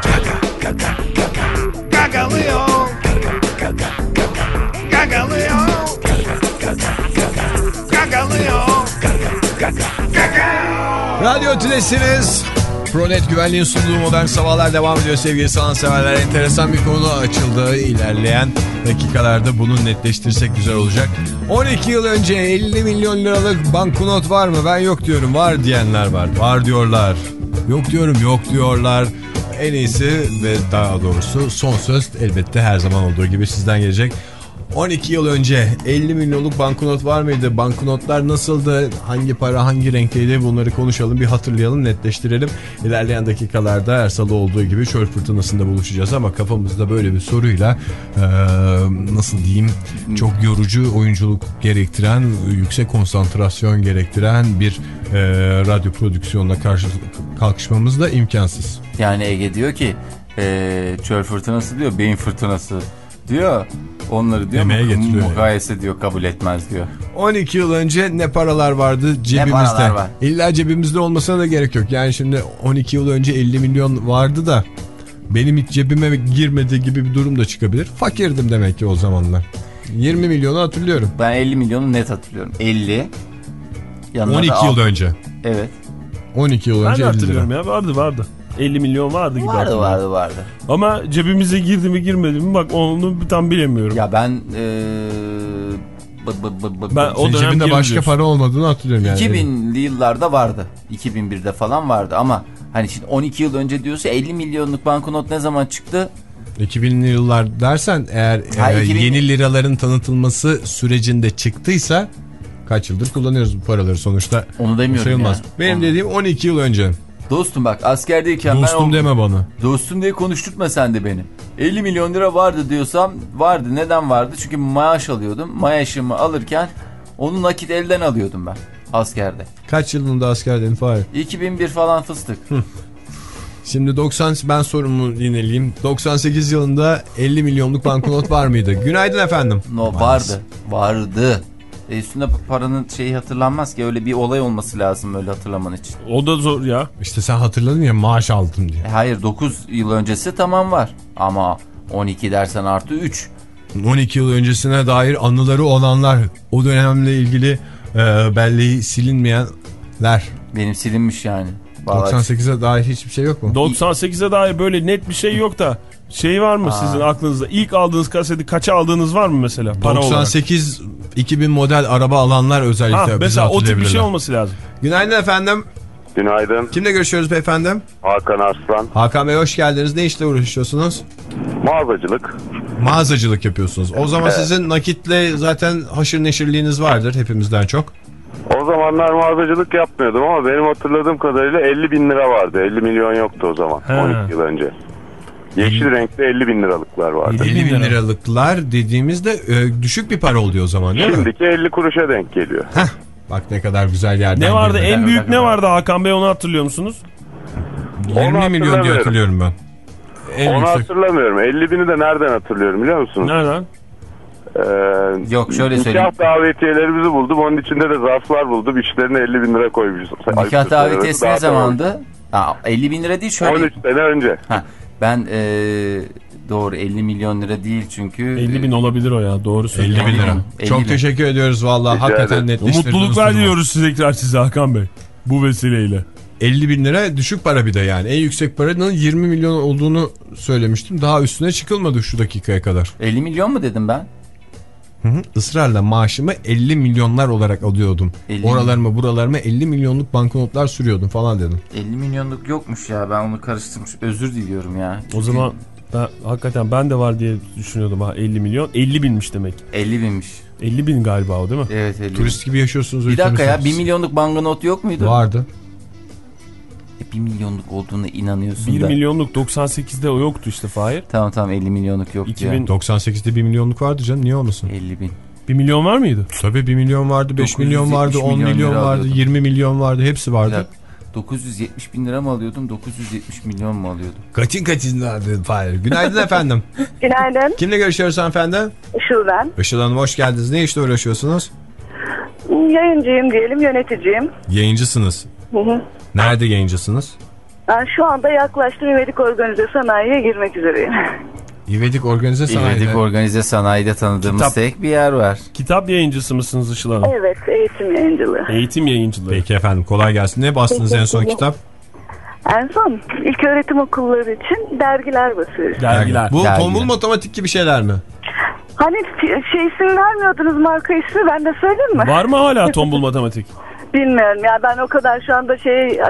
G: Gagalıyor. Gagalıyor. Gagalıyor.
B: Radyo Tülesi'niz. Pronet Güvenliğin sunduğu Modern Sabahlar devam ediyor sevgili sanatseverler. Enteresan bir konu açıldı. İlerleyen dakikalarda bunu netleştirsek güzel olacak. on iki yıl önce elli milyon liralık banknot var mı? Ben yok diyorum. Var diyenler var. Var diyorlar. Yok diyorum. Yok diyorlar. En iyisi ve daha doğrusu son söz elbette her zaman olduğu gibi sizden gelecek. on iki yıl önce elli milyonluk banknot var mıydı? Banknotlar nasıldı? Hangi para hangi renkteydi? Bunları konuşalım, bir hatırlayalım, netleştirelim. İlerleyen dakikalarda her salı olduğu gibi çöl fırtınasında buluşacağız ama kafamızda böyle bir soruyla ee, nasıl diyeyim çok yorucu oyunculuk gerektiren, yüksek konsantrasyon gerektiren bir ee, radyo prodüksiyonla karşı kalkışmamız da imkansız.
C: Yani Ege diyor ki ee, çöl fırtınası diyor, beyin fırtınası diyor. Onları diyor mu, mukayese diyor kabul etmez diyor.
B: on iki yıl önce ne paralar vardı cebimizde.
C: Ne paralar var?
B: İlla cebimizde olmasına da gerek yok. Yani şimdi on iki yıl önce elli milyon vardı da benim hiç cebime girmedi gibi bir durum da çıkabilir. Fakirdim demek ki o zamanlar. yirmi milyonu hatırlıyorum.
C: Ben elli milyonu net hatırlıyorum. elli.
B: on iki yıl önce.
C: Evet.
B: on iki yıl
D: Ben
B: önce
D: de
B: elli
D: hatırlıyorum
B: lira.
D: ya vardı vardı. elli milyon vardı gibi.
C: Vardı vardı vardı.
D: Ama cebimize girdi mi girmedi mi bak onu tam bilemiyorum.
C: Ya ben ee, b, b, b, b,
D: ben o
B: Senin
D: dönem
B: cebinde başka
D: girmiyorsun.
B: para olmadığını hatırlıyorum yani.
C: iki binli yıllarda vardı. iki bin birde falan vardı ama hani şimdi on iki yıl önce diyorsa elli milyonluk banknot ne zaman çıktı?
B: iki binli yıllar dersen eğer
C: Ha,
B: e,
C: iki bin...
B: yeni liraların tanıtılması sürecinde çıktıysa kaç yıldır kullanıyoruz bu paraları sonuçta.
C: Onu demiyorum
B: sayılmaz.
C: ya.
B: Benim
C: Onu...
B: dediğim on iki yıl önce.
C: Dostum bak askerdeyken
B: Dostum
C: ben...
B: deme bana.
C: Dostum diye konuşturtma sen de beni. elli milyon lira vardı diyorsam vardı. Neden vardı? Çünkü maaş alıyordum. Maaşımı alırken onu nakit elden alıyordum ben askerde.
B: Kaç yılında askerden Fahir?
C: iki bin bir falan fıstık.
B: Şimdi doksan ben sorumu yineleyeyim. doksan sekiz yılında elli milyonluk banknot var mıydı? Günaydın efendim.
C: No vardı. Vardı. E üstünde paranın şeyi hatırlanmaz ki, öyle bir olay olması lazım öyle hatırlaman için.
D: O da zor ya.
B: İşte sen hatırladın ya maaş aldım diye.
C: E hayır dokuz yıl öncesi tamam var ama on iki dersen artı üç.
B: on iki yıl öncesine dair anıları olanlar, o dönemle ilgili e, belleği silinmeyenler.
C: Benim silinmiş yani. Vallahi
B: doksan sekize dair hiçbir şey yok mu?
D: doksan sekize dair böyle net bir şey yok da şey var mı Aa. sizin aklınızda? İlk aldığınız kaseti kaça aldığınız var mı mesela? Para
B: doksan sekiz iki bin model araba alanlar özellikle
D: ha,
B: bizi
D: mesela o tip bir şey
B: hatırlayabilirler.
D: olması lazım.
B: Günaydın efendim.
F: Günaydın.
B: Kimle görüşüyoruz beyefendi?
F: Hakan Arslan.
B: Hakan Bey hoş geldiniz. Ne işle uğraşıyorsunuz?
F: Mağazacılık.
B: Mağazacılık yapıyorsunuz. O zaman
F: evet.
B: Sizin nakitle zaten haşır neşirliğiniz vardır hepimizden çok.
F: O zamanlar mağazacılık yapmıyordum ama benim hatırladığım kadarıyla elli bin lira vardı. elli milyon yoktu o zaman. He. on iki yıl önce. Yeşil renkli elli bin liralıklar vardı.
B: elli bin liralıklar dediğimizde e, düşük bir para oluyor o zaman değil
F: Şimdiki
B: mi?
F: elli kuruşa denk geliyor.
B: Heh, bak ne kadar güzel yerden.
D: Ne vardı?
B: girdi.
D: En büyük ne vardı Hakan Bey, onu hatırlıyor musunuz?
B: yirmi milyon diye hatırlıyorum ben. en
H: Onu
B: yüksek.
H: hatırlamıyorum. elli bini de nereden hatırlıyorum biliyor musunuz?
D: Nereden?
C: Ee, Yok şöyle söyleyeyim.
H: Nikah davetiyelerimizi buldum. Onun içinde de zarflar buldum. İçlerine elli bin lira koymuşuz.
C: Nikah davetiyesi ne zamandı? Ha, elli bin lira değil şöyle.
H: on üç sene önce.
C: Ha, ben ee, doğru elli milyon lira değil çünkü.
D: elli bin olabilir o ya, doğru söylüyorsun.
B: elli bin lira.
C: elli
B: Çok
C: bin.
B: teşekkür ediyoruz vallahi.
H: Rica
B: Hakikaten
H: ederim.
B: netleştirdiniz.
D: Mutluluklar diliyoruz size tekrar size Hakan Bey. Bu vesileyle.
B: elli bin lira düşük para bir de yani. En yüksek paranın yirmi milyon olduğunu söylemiştim. Daha üstüne çıkılmadı şu dakikaya kadar.
C: elli milyon mu dedim ben?
B: Hı hı. Israrla maaşımı elli milyonlar olarak alıyordum.
C: elli
B: Oralarıma buralarıma elli milyonluk banknotlar sürüyordum falan dedim.
C: elli milyonluk yokmuş ya, ben onu karıştırmış. Özür diliyorum ya. Çünkü
D: O zaman ben, hakikaten ben de var diye düşünüyordum ha, elli milyon. elli binmiş demek.
C: elli binmiş.
D: elli bin galiba o değil mi?
C: Evet elli
B: Turist gibi yaşıyorsunuz.
C: bin. Bir dakika ya,
B: ülkemizde.
C: bir milyonluk banknot yok muydu?
B: Vardı.
C: E, bir milyonluk olduğuna inanıyorsun
D: bir
C: da.
D: milyonluk doksan sekizde o yoktu işte Fahir.
C: Tamam tamam elli milyonluk yok
D: iki
C: ya.
D: bin
B: doksan sekizde bir milyonluk vardı canım, niye olmasın?
C: elli bin.
D: bir milyon var mıydı?
B: Tabii bir milyon vardı, beş milyon vardı, on
C: milyon
B: milyon
C: lira
B: vardı,
C: alıyordum.
B: yirmi milyon vardı, hepsi vardı.
C: dokuz yüz yetmiş bin lira mı alıyordum, dokuz yüz yetmiş milyon mu alıyordum?
B: Kaçın kaçın Fahir. Günaydın efendim.
E: Günaydın.
B: Kimle görüşüyoruz hanımefendi?
E: Işıl ben.
B: Işıl Hanım hoş geldiniz. Ne işle uğraşıyorsunuz?
E: Yayıncıyım diyelim, yöneticiyim.
B: Yayıncısınız.
E: Hı hı.
B: Nerede yayıncısınız?
E: Ben şu anda yaklaştım, İvedik Organize Sanayi'ye girmek üzereyim.
B: İvedik Organize Sanayi'de.
C: İvedik Organize Sanayi'de tanıdığımız
D: Kitap.
C: tek bir yer var.
D: Kitap yayıncısı mısınız Işıl Hanım?
E: Evet, eğitim yayıncılığı.
D: Eğitim yayıncılığı.
B: Peki efendim, kolay gelsin. Ne bastınız en son kitap?
E: En son ilk öğretim okulları için dergiler basıyoruz.
D: Dergiler.
B: Bu
C: Dergiler.
B: tombul matematik gibi şeyler mi?
E: Hani şey isim vermiyordunuz, marka ismi, ben de söyleyeyim mi?
D: Var mı hala tombul matematik?
E: Bilmiyorum ya, ben o kadar şu anda şey e,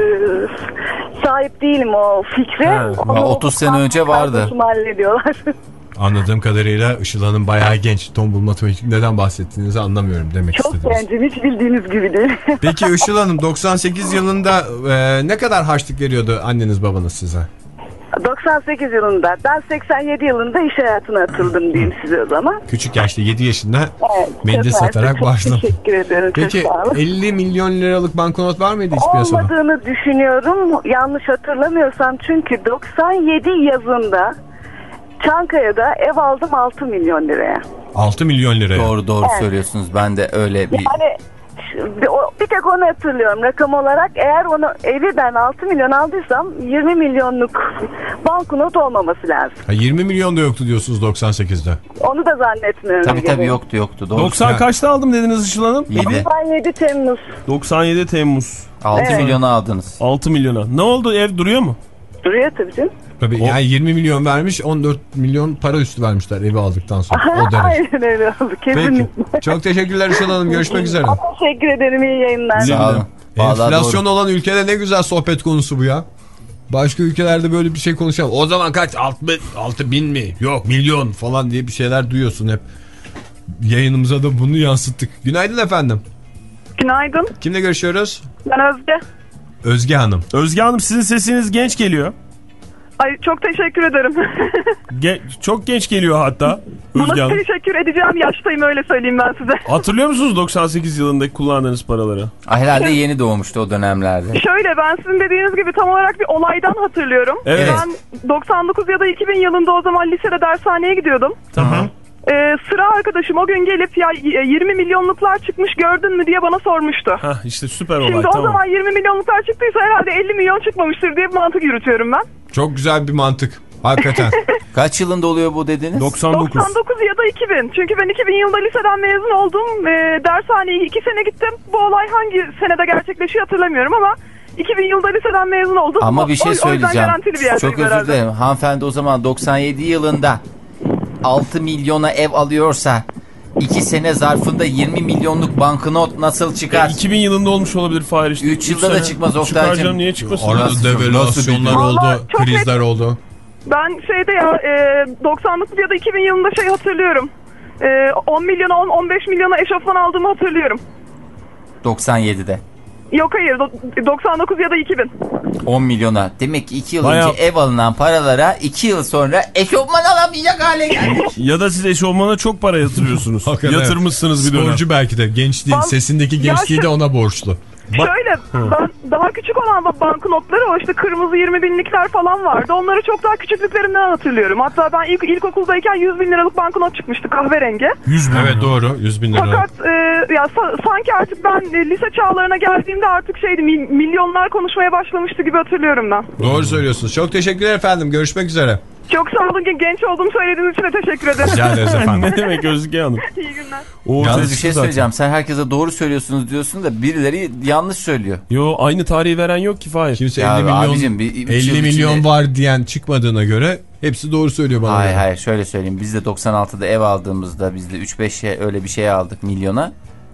E: sahip değilim o fikre.
D: Ha,
E: Onu
C: otuz sene önce vardı.
E: kardeşim hallediyorlar.
B: Anladığım kadarıyla Işıl Hanım bayağı genç. Tombul matematik neden bahsettiğinizi anlamıyorum demek
E: Çok
B: istediniz.
E: gencim, hiç bildiğiniz gibi değil.
B: Peki Işıl Hanım, doksan sekiz yılında e, ne kadar harçlık veriyordu anneniz babanız size?
E: doksan sekiz yılında, ben seksen yedi yılında iş hayatına atıldım diyeyim size o zaman.
B: Küçük yaşta yedi yaşında
E: Evet,
B: mendil
E: çok
B: satarak
E: çok
B: başladım.
E: Teşekkür ederim.
B: Peki
E: çok sağ olun.
B: elli milyon liralık banknot var mıydı hiç piyasada?
E: Olmadığını düşünüyorum. Yanlış hatırlamıyorsam, çünkü doksan yedi yazında Çankaya'da ev aldım altı milyon liraya.
B: altı milyon liraya.
C: Doğru doğru
E: Evet.
C: söylüyorsunuz. Ben de öyle bir...
E: Yani bir, o, bir tek onu hatırlıyorum rakam olarak. Eğer onu evi ben altı milyon aldıysam yirmi milyonluk banknot olmaması lazım.
B: Ha, yirmi milyon da yoktu diyorsunuz doksan sekizde.
E: Onu da zannetmiyorum.
C: Tabii tabii
E: gibi.
C: yoktu yoktu. Doğru.
D: doksan kaçta aldım dediniz Işıl Hanım?
C: yedi.
E: doksan yedi Temmuz.
D: doksan yedi Temmuz.
C: altı
E: Evet.
C: milyona aldınız.
D: altı milyona. Ne oldu, ev duruyor mu?
E: Duruyor tabii canım.
B: Tabii
D: O-
B: yani yirmi milyon vermiş, on dört milyon para üstü vermişler evi aldıktan sonra. O derece.
E: Aynen öyle oldu.
B: Peki.
E: Kesinlikle.
B: Çok teşekkürler Işıl Hanım. Görüşmek üzere.
E: Teşekkür ederim. İyi yayınlar.
C: Sağ olun. Vallahi
B: Enflasyon
C: doğru.
B: olan ülkede ne güzel sohbet konusu bu ya. Başka ülkelerde böyle bir şey konuşalım. O zaman kaç? altı bin mi? Yok milyon falan diye bir şeyler duyuyorsun hep. Yayınımıza da bunu yansıttık. Günaydın efendim.
E: Günaydın.
B: Kimle görüşüyoruz?
E: Ben Özge.
B: Özge Hanım.
D: Özge Hanım, sizin sesiniz genç geliyor.
E: Ay çok teşekkür ederim.
D: Ge- çok genç geliyor hatta. Özge Hanım.
E: teşekkür edeceğim, yaştayım, öyle söyleyeyim ben size.
D: Hatırlıyor musunuz doksan sekiz yılındaki kullandığınız paraları?
C: Ah, herhalde yeni doğmuştu o dönemlerde.
E: Şöyle, ben sizin dediğiniz gibi tam olarak bir olaydan hatırlıyorum.
D: Evet.
E: Ben doksan dokuz ya da iki bin yılında o zaman lisede dershaneye gidiyordum.
D: Tamam.
E: Ee, sıra arkadaşım o gün gelip ya yirmi milyonluklar çıkmış gördün mü diye bana sormuştu.
D: Hah, işte süper olay.
E: Şimdi o
D: tamam.
E: zaman yirmi milyonluklar çıktıysa herhalde elli milyon çıkmamıştır diye bir mantık yürütüyorum ben.
B: Çok güzel bir mantık. Hakikaten.
C: Kaç yılında oluyor bu dediniz?
D: doksan dokuz.
E: doksan dokuz ya da iki bin. Çünkü ben iki bin yılında liseden mezun oldum. Ee, dershaneye iki sene gittim. Bu olay hangi senede gerçekleşiyor hatırlamıyorum ama iki bin yılında liseden mezun oldum.
C: Ama bir şey
E: o, o yüzden
C: söyleyeceğim.
E: garantili bir yerdeyim
C: Çok özür
E: herhalde.
C: dilerim. Hanımefendi o zaman doksan yedi yılında altı milyona ev alıyorsa iki sene zarfında yirmi milyonluk banknot nasıl çıkar?
D: E, iki bin yılında olmuş olabilir Fahir işte.
C: üç
D: Üç
C: yılda da
D: sene.
C: çıkmaz
D: Çıkar
C: Oktay'cığım.
D: canım, niye çıkmasın?
B: Arada
C: Nasıl-
B: devalüasyonlar
C: nasıl
B: oldu,
E: Vallahi çok
B: krizler oldu.
E: Ben şeyde ya e, doksan dokuz ya da iki bin yılında şey hatırlıyorum. E, on milyona on on beş milyona eşofman aldığımı hatırlıyorum.
C: doksan yedide.
E: Yok hayır do- doksan dokuz ya da iki bin.
C: on milyona. Demek ki iki yıl
D: Bayağı-
C: önce ev alınan paralara iki yıl sonra eşofman alamayacak hale geldik.
D: Ya da siz eşofmana çok para yatırıyorsunuz.
B: Hakikaten.
D: Yatırmışsınız bir dönem.
B: Sporcu belki de. Genç değil.
E: Vallahi-
B: Sesindeki gençliği
E: Ya
B: de
E: şu-
B: ona borçlu.
D: Ba
E: Şöyle
D: Hı.
E: ben daha küçük olan banknotları, o işte kırmızı yirmi binlikler falan vardı. Onları çok daha küçüklüklerimden hatırlıyorum. Hatta ben ilk ilkokuldayken yüz bin liralık banknot çıkmıştı kahverengi.
B: yüz bin. Evet doğru, yüz bin lira.
E: Fakat e, ya sa sanki artık ben e, lise çağlarına geldiğimde artık şeydi, mi milyonlar konuşmaya başlamıştı gibi hatırlıyorum ben.
B: Doğru söylüyorsunuz. Çok teşekkürler efendim. Görüşmek üzere.
E: Çok sağ olun ki genç olduğumu söylediğiniz için de teşekkür ederim.
B: Rica ederiz efendim.
D: Ne demek Özge Hanım?
E: İyi günler.
D: O
C: Yalnız bir şey söyleyeceğim. Sen herkese doğru söylüyorsunuz diyorsun da birileri yanlış söylüyor.
D: Yo, aynı tarihi veren yok ki Fahir.
B: Kimse
C: Ya
B: elli milyon,
C: abicim, bir,
B: elli milyon içinde... var diyen çıkmadığına göre hepsi doğru söylüyor bana.
C: Hayır hayır, şöyle söyleyeyim. Biz de doksan altıda ev aldığımızda biz de üç beş öyle bir şey aldık milyona.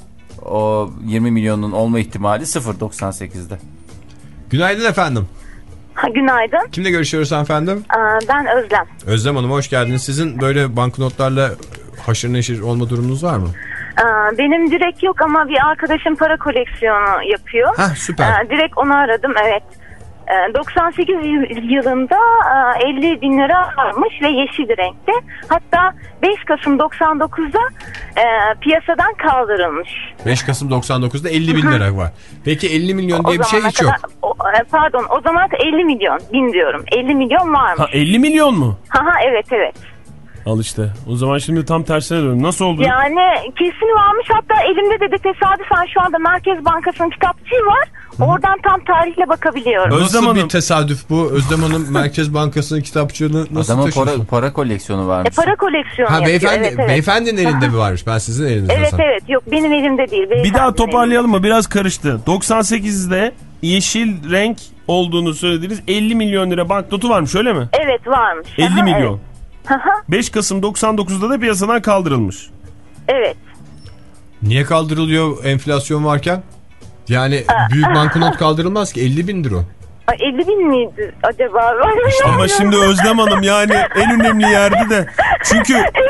C: O yirmi milyonun olma ihtimali sıfır doksan sekizde.
B: Günaydın efendim.
I: Ha, günaydın.
B: Kimle görüşüyoruz efendim?
I: Aa, ben Özlem.
B: Özlem Hanım hoş geldiniz. Sizin böyle banknotlarla haşır neşir olma durumunuz var mı?
I: Aa, benim direkt yok ama bir arkadaşım para koleksiyonu yapıyor.
B: Hah, süper.
I: Aa, direkt onu aradım, evet. Ee, doksan sekiz yılında elli bin lira varmış ve yeşil renkte. Hatta beş Kasım doksan dokuzda e, piyasadan kaldırılmış.
B: beş Kasım doksan dokuzda elli bin lira var. Peki elli milyon diye
I: o
B: bir şey hiç
I: kadar,
B: yok.
I: O, pardon, o zaman elli milyon, bin diyorum. elli milyon varmış.
D: Ha, elli milyon mu?
I: Ha ha, evet evet.
D: Al işte. O zaman şimdi tam tersine dönüyorum. Nasıl oldu?
I: Yani kesin varmış. Hatta elimde de, de tesadüfen şu anda Merkez Bankası'nın kitapçığı var. Oradan tam tarihle bakabiliyorum.
B: Nasıl
D: Özlem
B: bir
D: Hanım.
B: tesadüf bu? Özlem Hanım Merkez Bankası'nın kitapçığını nasıl
C: Adamın
B: taşıyorsun?
C: para, para koleksiyonu varmış.
I: E, para koleksiyonu
B: Ha,
I: yapıyor.
B: beyefendi,
I: Evet, evet.
B: beyefendinin elinde mi varmış? Ben sizin elinizde
I: Evet
B: sanırım.
I: evet, yok benim elimde değil.
D: Bir daha toparlayalım mı? Biraz karıştı. doksan sekizde yeşil renk olduğunu söylediğiniz elli milyon lira banknotu varmış, öyle mi?
I: Evet varmış.
D: elli
I: Aha,
D: milyon.
I: Evet.
D: beş Kasım doksan dokuzda da piyasadan kaldırılmış.
I: Evet.
B: Niye kaldırılıyor enflasyon varken? Yani büyük banknot kaldırılmaz ki, elli bindir o.
I: elli bin miydi acaba?
D: Ama şimdi Özlem Hanım yani en önemli yerde de. Çünkü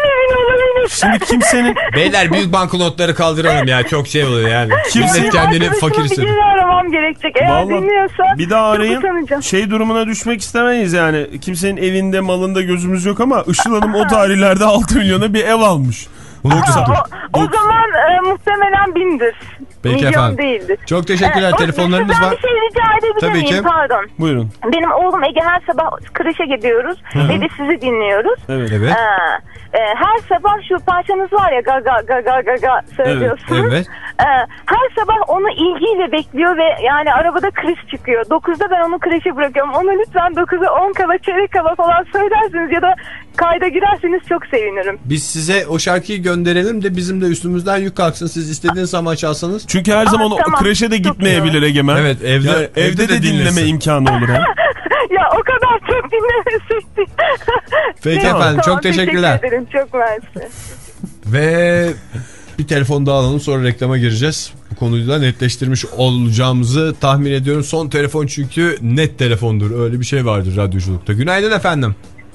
D: şimdi kimsenin...
B: Beyler büyük banknotları kaldıralım ya, çok şey oluyor yani. Kimse kendini fakir hissediyor.
I: Bir aramam gerekecek. Eğer
D: Vallahi
I: dinliyorsa
D: bir daha arayın.
I: utanacağım.
D: Şey durumuna düşmek istemeyiz yani. Kimsenin evinde malında gözümüz yok ama Işıl Hanım o tarihlerde altı milyona bir ev almış.
I: doksan O, o zaman e, muhtemelen bindir.
B: Peki
I: milyon
B: efendim.
I: Değildir.
B: Çok teşekkürler.
I: Evet,
B: telefonlarınız
I: ben
B: var.
I: bir şey rica edebilir
B: Tabii
I: miyim?
B: ki.
I: Pardon.
D: Buyurun.
I: Benim oğlum Ege, her sabah kreşe gidiyoruz ve de sizi dinliyoruz.
D: Evet.
B: Evet.
I: Ee, e, her sabah şu parçanız var ya, gaga gaga gaga söylüyorsunuz.
B: Evet, evet.
I: Ee, her sabah onu ilgiyle bekliyor ve yani arabada kriz çıkıyor. dokuzda ben onu kreşe bırakıyorum. Onu lütfen dokuza on kala, çeyrek kala falan söylersiniz ya da kayda girerseniz çok sevinirim.
B: Biz size o şarkıyı gönderelim de bizim de üstümüzden yük kalksın. Siz istediğiniz zaman çalsanız.
D: Çünkü her zaman o
I: tamam.
D: kreşe de
I: Çok
D: gitmeyebilir Egemen.
B: Evet, evde-
D: Yani
B: evde
D: evde
B: de
D: de dinleme
B: dinlesin.
D: imkanı olur ha.
I: Ya o kadar çok dinlemeseydi.
B: Peki
I: Tamam,
B: efendim,
I: tamam,
B: çok teşekkürler.
I: Teşekkür ederim, çok mersi.
B: Ve bir telefon daha alalım, sonra reklama gireceğiz. Bu konuyu da netleştirmiş olacağımızı tahmin ediyorum. Son telefon çünkü net telefondur. Öyle bir şey vardır radyoculukta. Günaydın efendim.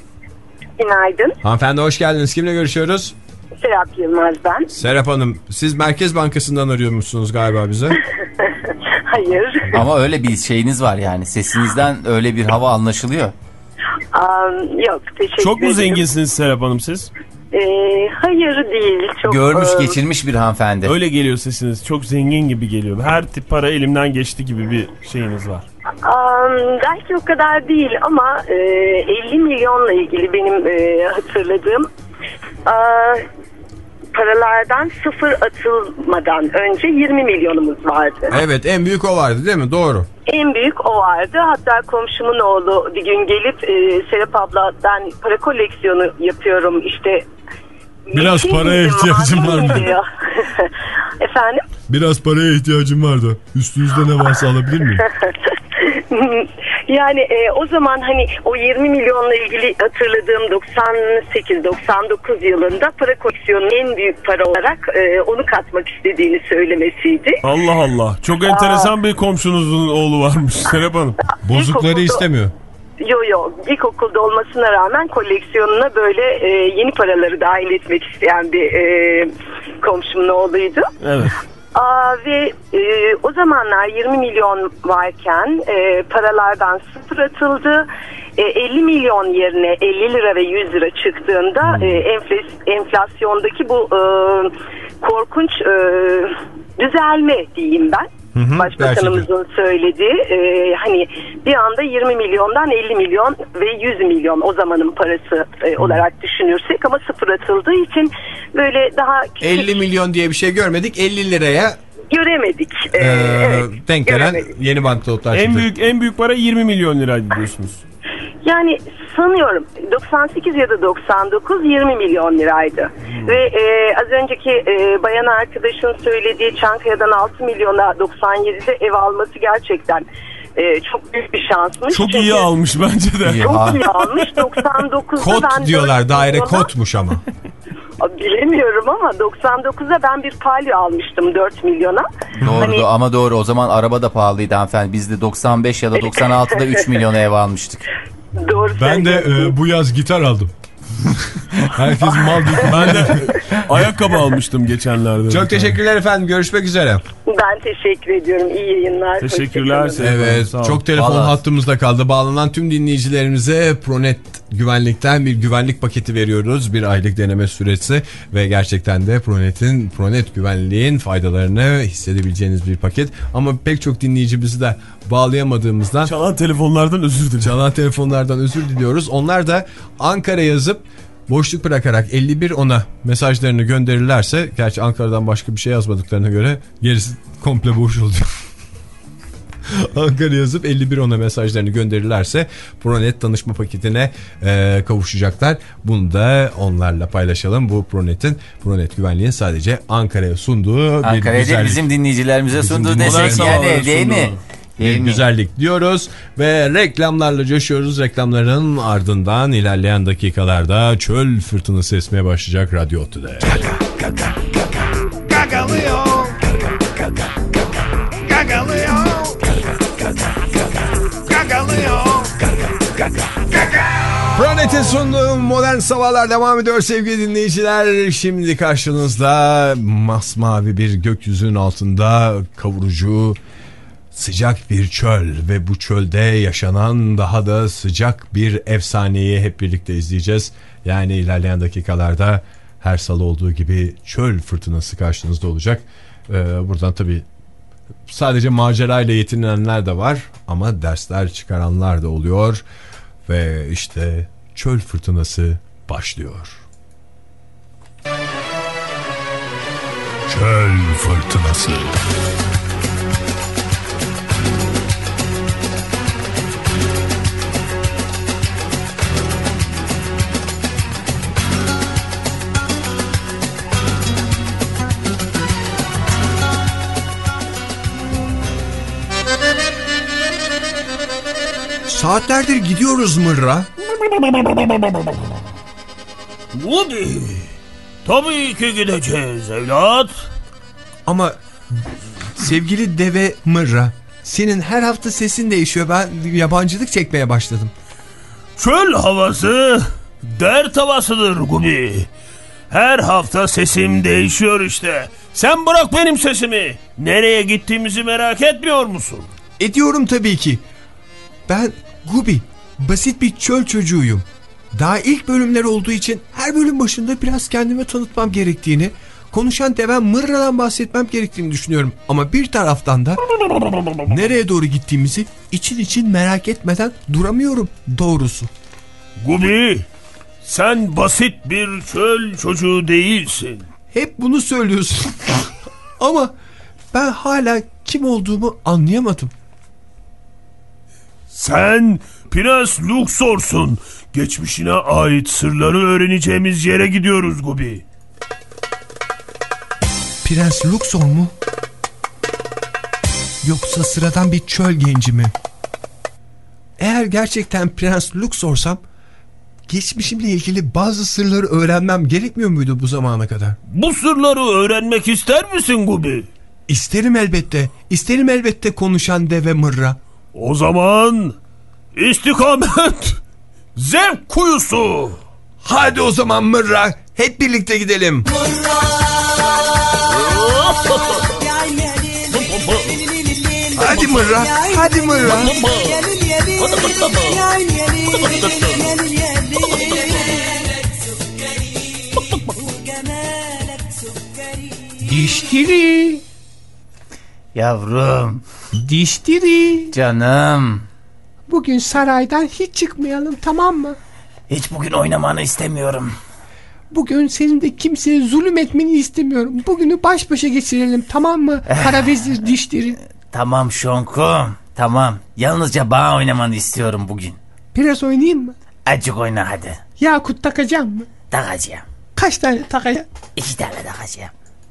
E: Günaydın.
B: Hanımefendi hoş geldiniz. Kimle görüşüyoruz?
E: Serap Yılmaz ben.
B: Serap Hanım, siz Merkez Bankası'ndan arıyormuşsunuz galiba bize.
E: Hayır.
C: Ama öyle bir şeyiniz var yani. Sesinizden öyle bir hava anlaşılıyor.
E: Um, yok, teşekkür
D: Çok mu
E: ederim.
D: zenginsiniz Serap Hanım siz?
E: Ee, hayır değil. Çok,
C: Görmüş
E: e,
C: geçirmiş bir hanımefendi.
D: Öyle geliyor sesiniz. Çok zengin gibi geliyor. Her tip para elimden geçti gibi bir şeyiniz var.
E: Um, belki o kadar değil ama e, elli milyonla ilgili benim e, hatırladığım e, paralardan sıfır atılmadan önce yirmi milyonumuz vardı.
B: Evet, en büyük o vardı değil mi? Doğru.
E: En büyük o vardı. Hatta komşumun oğlu bir gün gelip e, Serap abla ben para koleksiyonu yapıyorum işte.
B: Biraz
E: yeşil
B: paraya
E: miydi,
B: ihtiyacım
E: mavi
B: var
E: miydi ya? Efendim?
B: Biraz paraya ihtiyacım vardı. Üstünüzde ne varsa alabilir miyim?
E: Yani e, o zaman hani o yirmi milyonla ilgili hatırladığım doksan sekiz doksan dokuz yılında para koleksiyonunun en büyük para olarak e, onu katmak istediğini söylemesiydi.
D: Allah Allah. Çok enteresan bir komşunuzun oğlu varmış Serap Hanım.
B: Bozukları
E: İlkokulda-
B: istemiyor.
E: Yo yo, ilkokulda olmasına rağmen koleksiyonuna böyle e, yeni paraları dahil etmek isteyen bir e, komşumun oğluydu.
D: Evet.
E: Aa, ve e, o zamanlar yirmi milyon varken e, paralardan sıfır atıldı. E, elli milyon yerine elli lira ve yüz lira çıktığında e, enflas- enflasyondaki bu e, korkunç e, düzelme diyeyim ben.
B: Hı hı,
E: Başbakanımızın gerçekten söylediği e, hani bir anda yirmi milyondan elli milyon ve yüz milyon o zamanın parası e, olarak düşünürsek ama sıfır atıldığı için böyle daha küçük...
B: elli milyon diye bir şey görmedik, elli liraya
E: göremedik. Ee,
B: ee,
E: evet,
B: denk gelen yeni banknotlar
D: en büyük en büyük para yirmi milyon liraydı diyorsunuz.
E: Yani sanıyorum doksan sekiz ya da doksan dokuz yirmi milyon liraydı. Hmm. Ve e, az önceki e, bayan arkadaşın söylediği Çankaya'dan altı milyona doksan yedide ev alması gerçekten e, çok büyük bir şansmış.
D: Çok iyi almış bence de.
E: Çok iyi almış. doksan dokuzda
B: kot
E: ben
B: diyorlar, daire milyona... kotmuş ama.
E: Bilemiyorum ama doksan dokuzda ben bir Palio almıştım dört milyona.
C: Doğru
E: hani...
C: ama doğru, o zaman araba da pahalıydı hanımefendi. Biz de doksan beş ya da doksan altıda üç milyona ev almıştık.
E: Doğru.
B: Ben de e, bu yaz gitar aldım. Herkes mal değil.
D: Ben de ayakkabı almıştım geçenlerde.
B: Çok teşekkürler efendim. Görüşmek üzere.
E: Ben teşekkür ediyorum. İyi yayınlar.
D: Teşekkürler.
B: Evet. Çok telefon Vallahi. hattımızda kaldı. Bağlanan tüm dinleyicilerimize Pronet Güvenlik'ten bir güvenlik paketi veriyoruz. Bir aylık deneme süresi ve gerçekten de Pronet'in Pronet Güvenliğin faydalarını hissedebileceğiniz bir paket. Ama pek çok dinleyicimizi de bağlayamadığımızdan
D: çalan telefonlardan özür diliyoruz.
B: Çalan telefonlardan özür diliyoruz. Onlar da Ankara yazıp boşluk bırakarak elli bir ona mesajlarını gönderirlerse, gerçi Ankara'dan başka bir şey yazmadıklarına göre gerisi komple boş oluyor. Ankara yazıp elli bir ona mesajlarını gönderirlerse Pronet danışma paketine e, kavuşacaklar. Bunu da onlarla paylaşalım. Bu Pronet'in, Pronet Güvenliğin sadece Ankara'ya sunduğu
C: Ankara'ya
B: bir güzellik.
C: Bizim dinleyicilerimize
B: bizim
C: sunduğu desek yani değil mi?
B: Bir güzellik diyoruz ve reklamlarla coşuyoruz. Reklamların ardından ilerleyen dakikalarda çöl fırtınası esmeye başlayacak Radyo Otü'de.
G: Gagalıyor. Gagalıyor. Gagalıyor.
B: Pronet'in sunduğu Modern Sabahlar devam ediyor sevgili dinleyiciler. Şimdi karşınızda masmavi bir gökyüzünün altında kavurucu sıcak bir çöl ve bu çölde yaşanan daha da sıcak bir efsaneyi hep birlikte izleyeceğiz. Yani ilerleyen dakikalarda her salı olduğu gibi çöl fırtınası karşınızda olacak. Ee, buradan tabii sadece macerayla yetinenler de var ama dersler çıkaranlar da oluyor. Ve işte çöl fırtınası başlıyor. Çöl fırtınası. Saatlerdir gidiyoruz Mırra.
J: Woody, tabii ki gideceğiz evlat.
B: Ama sevgili deve Mırra, senin her hafta sesin değişiyor. Ben yabancılık çekmeye başladım.
J: Çöl havası dert havasıdır Gubi. Her hafta sesim değişiyor işte. Sen bırak benim sesimi. Nereye gittiğimizi merak etmiyor musun?
B: Ediyorum tabii ki. Ben Gubi, basit bir çöl çocuğuyum. Daha ilk bölümler olduğu için her bölüm başında biraz kendime tanıtmam gerektiğini, konuşan devem Mırra'dan bahsetmem gerektiğini düşünüyorum. Ama bir taraftan da nereye doğru gittiğimizi için için merak etmeden duramıyorum doğrusu.
J: Gubi, sen basit bir çöl çocuğu değilsin.
B: Hep bunu söylüyorsun. Ama ben hala kim olduğumu anlayamadım.
J: Sen Prens Luxor'sun. Geçmişine ait sırları öğreneceğimiz yere gidiyoruz Gubi.
B: Prens Luxor mu? Yoksa sıradan bir çöl genci mi? Eğer gerçekten Prens Luxor'sam geçmişimle ilgili bazı sırları öğrenmem gerekmiyor muydu bu zamana kadar?
J: Bu sırları öğrenmek ister misin Gubi?
B: İsterim elbette. İsterim elbette konuşan deve Mırra.
J: O zaman istikamet zevk kuyusu.
B: Hadi o zaman Mırra, hep birlikte gidelim. Hadi Mırra, hadi Mırra. Diştiri.
C: Yavrum.
K: Diştiri.
C: Canım.
K: Bugün saraydan hiç çıkmayalım, tamam mı?
C: Hiç bugün oynamanı istemiyorum.
K: Bugün senin de kimseye zulüm etmeni istemiyorum. Bugünü baş başa geçirelim, tamam mı? Kara vezir Diştiri.
C: Tamam Şonkum. Tamam. Yalnızca bana oynamanı istiyorum bugün.
K: Biraz oynayayım mı?
C: Azıcık oyna hadi.
K: Yakut takacağım mı?
C: Takacağım.
K: Kaç tane takacağım?
C: İki tane takacağım.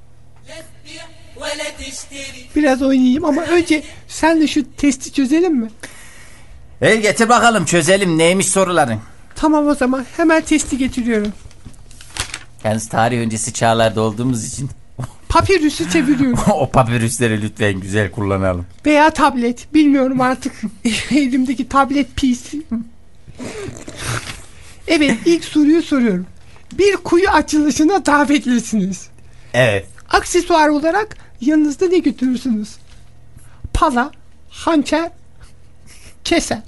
K: Biraz oynayayım ama önce senle şu testi çözelim mi?
C: E getir bakalım, çözelim. Neymiş soruların?
K: Tamam, o zaman hemen testi getiriyorum.
C: Yalnız tarih öncesi çağlarda olduğumuz için
K: papirüsü çeviriyorum.
C: O papirüsleri lütfen güzel kullanalım.
K: Veya tablet, bilmiyorum artık. Elimdeki tablet P C. Evet, ilk soruyu soruyorum. Bir kuyu açılışına davetlisiniz.
C: Evet.
K: Aksesuar olarak yanınızda ne götürürsünüz? Pala, hançer, keser.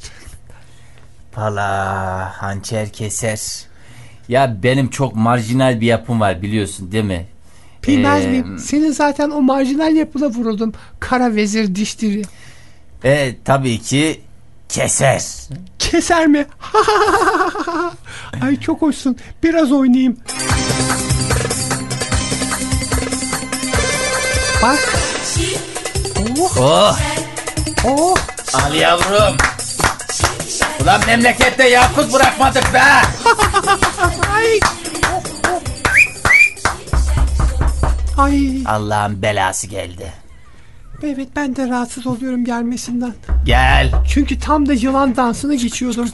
C: Pala, hançer, keser. Ya benim çok marjinal bir yapım var, biliyorsun değil mi?
K: Bilmez
C: ee,
K: miyim? Senin zaten o marjinal yapına vuruldum. Kara vezir Diştiri.
C: E tabii ki keser.
K: Keser mi? Ay çok hoşsun. Biraz oynayayım. Bak.
C: Oh. Oh.
K: Oh.
C: Al yavrum. Ulan memlekette yakut bırakmadık be.
K: Ay. Ay.
C: Allah'ın belası geldi.
K: Evet, ben de rahatsız oluyorum gelmesinden.
C: Gel.
K: Çünkü tam da yılan dansına geçiyordum.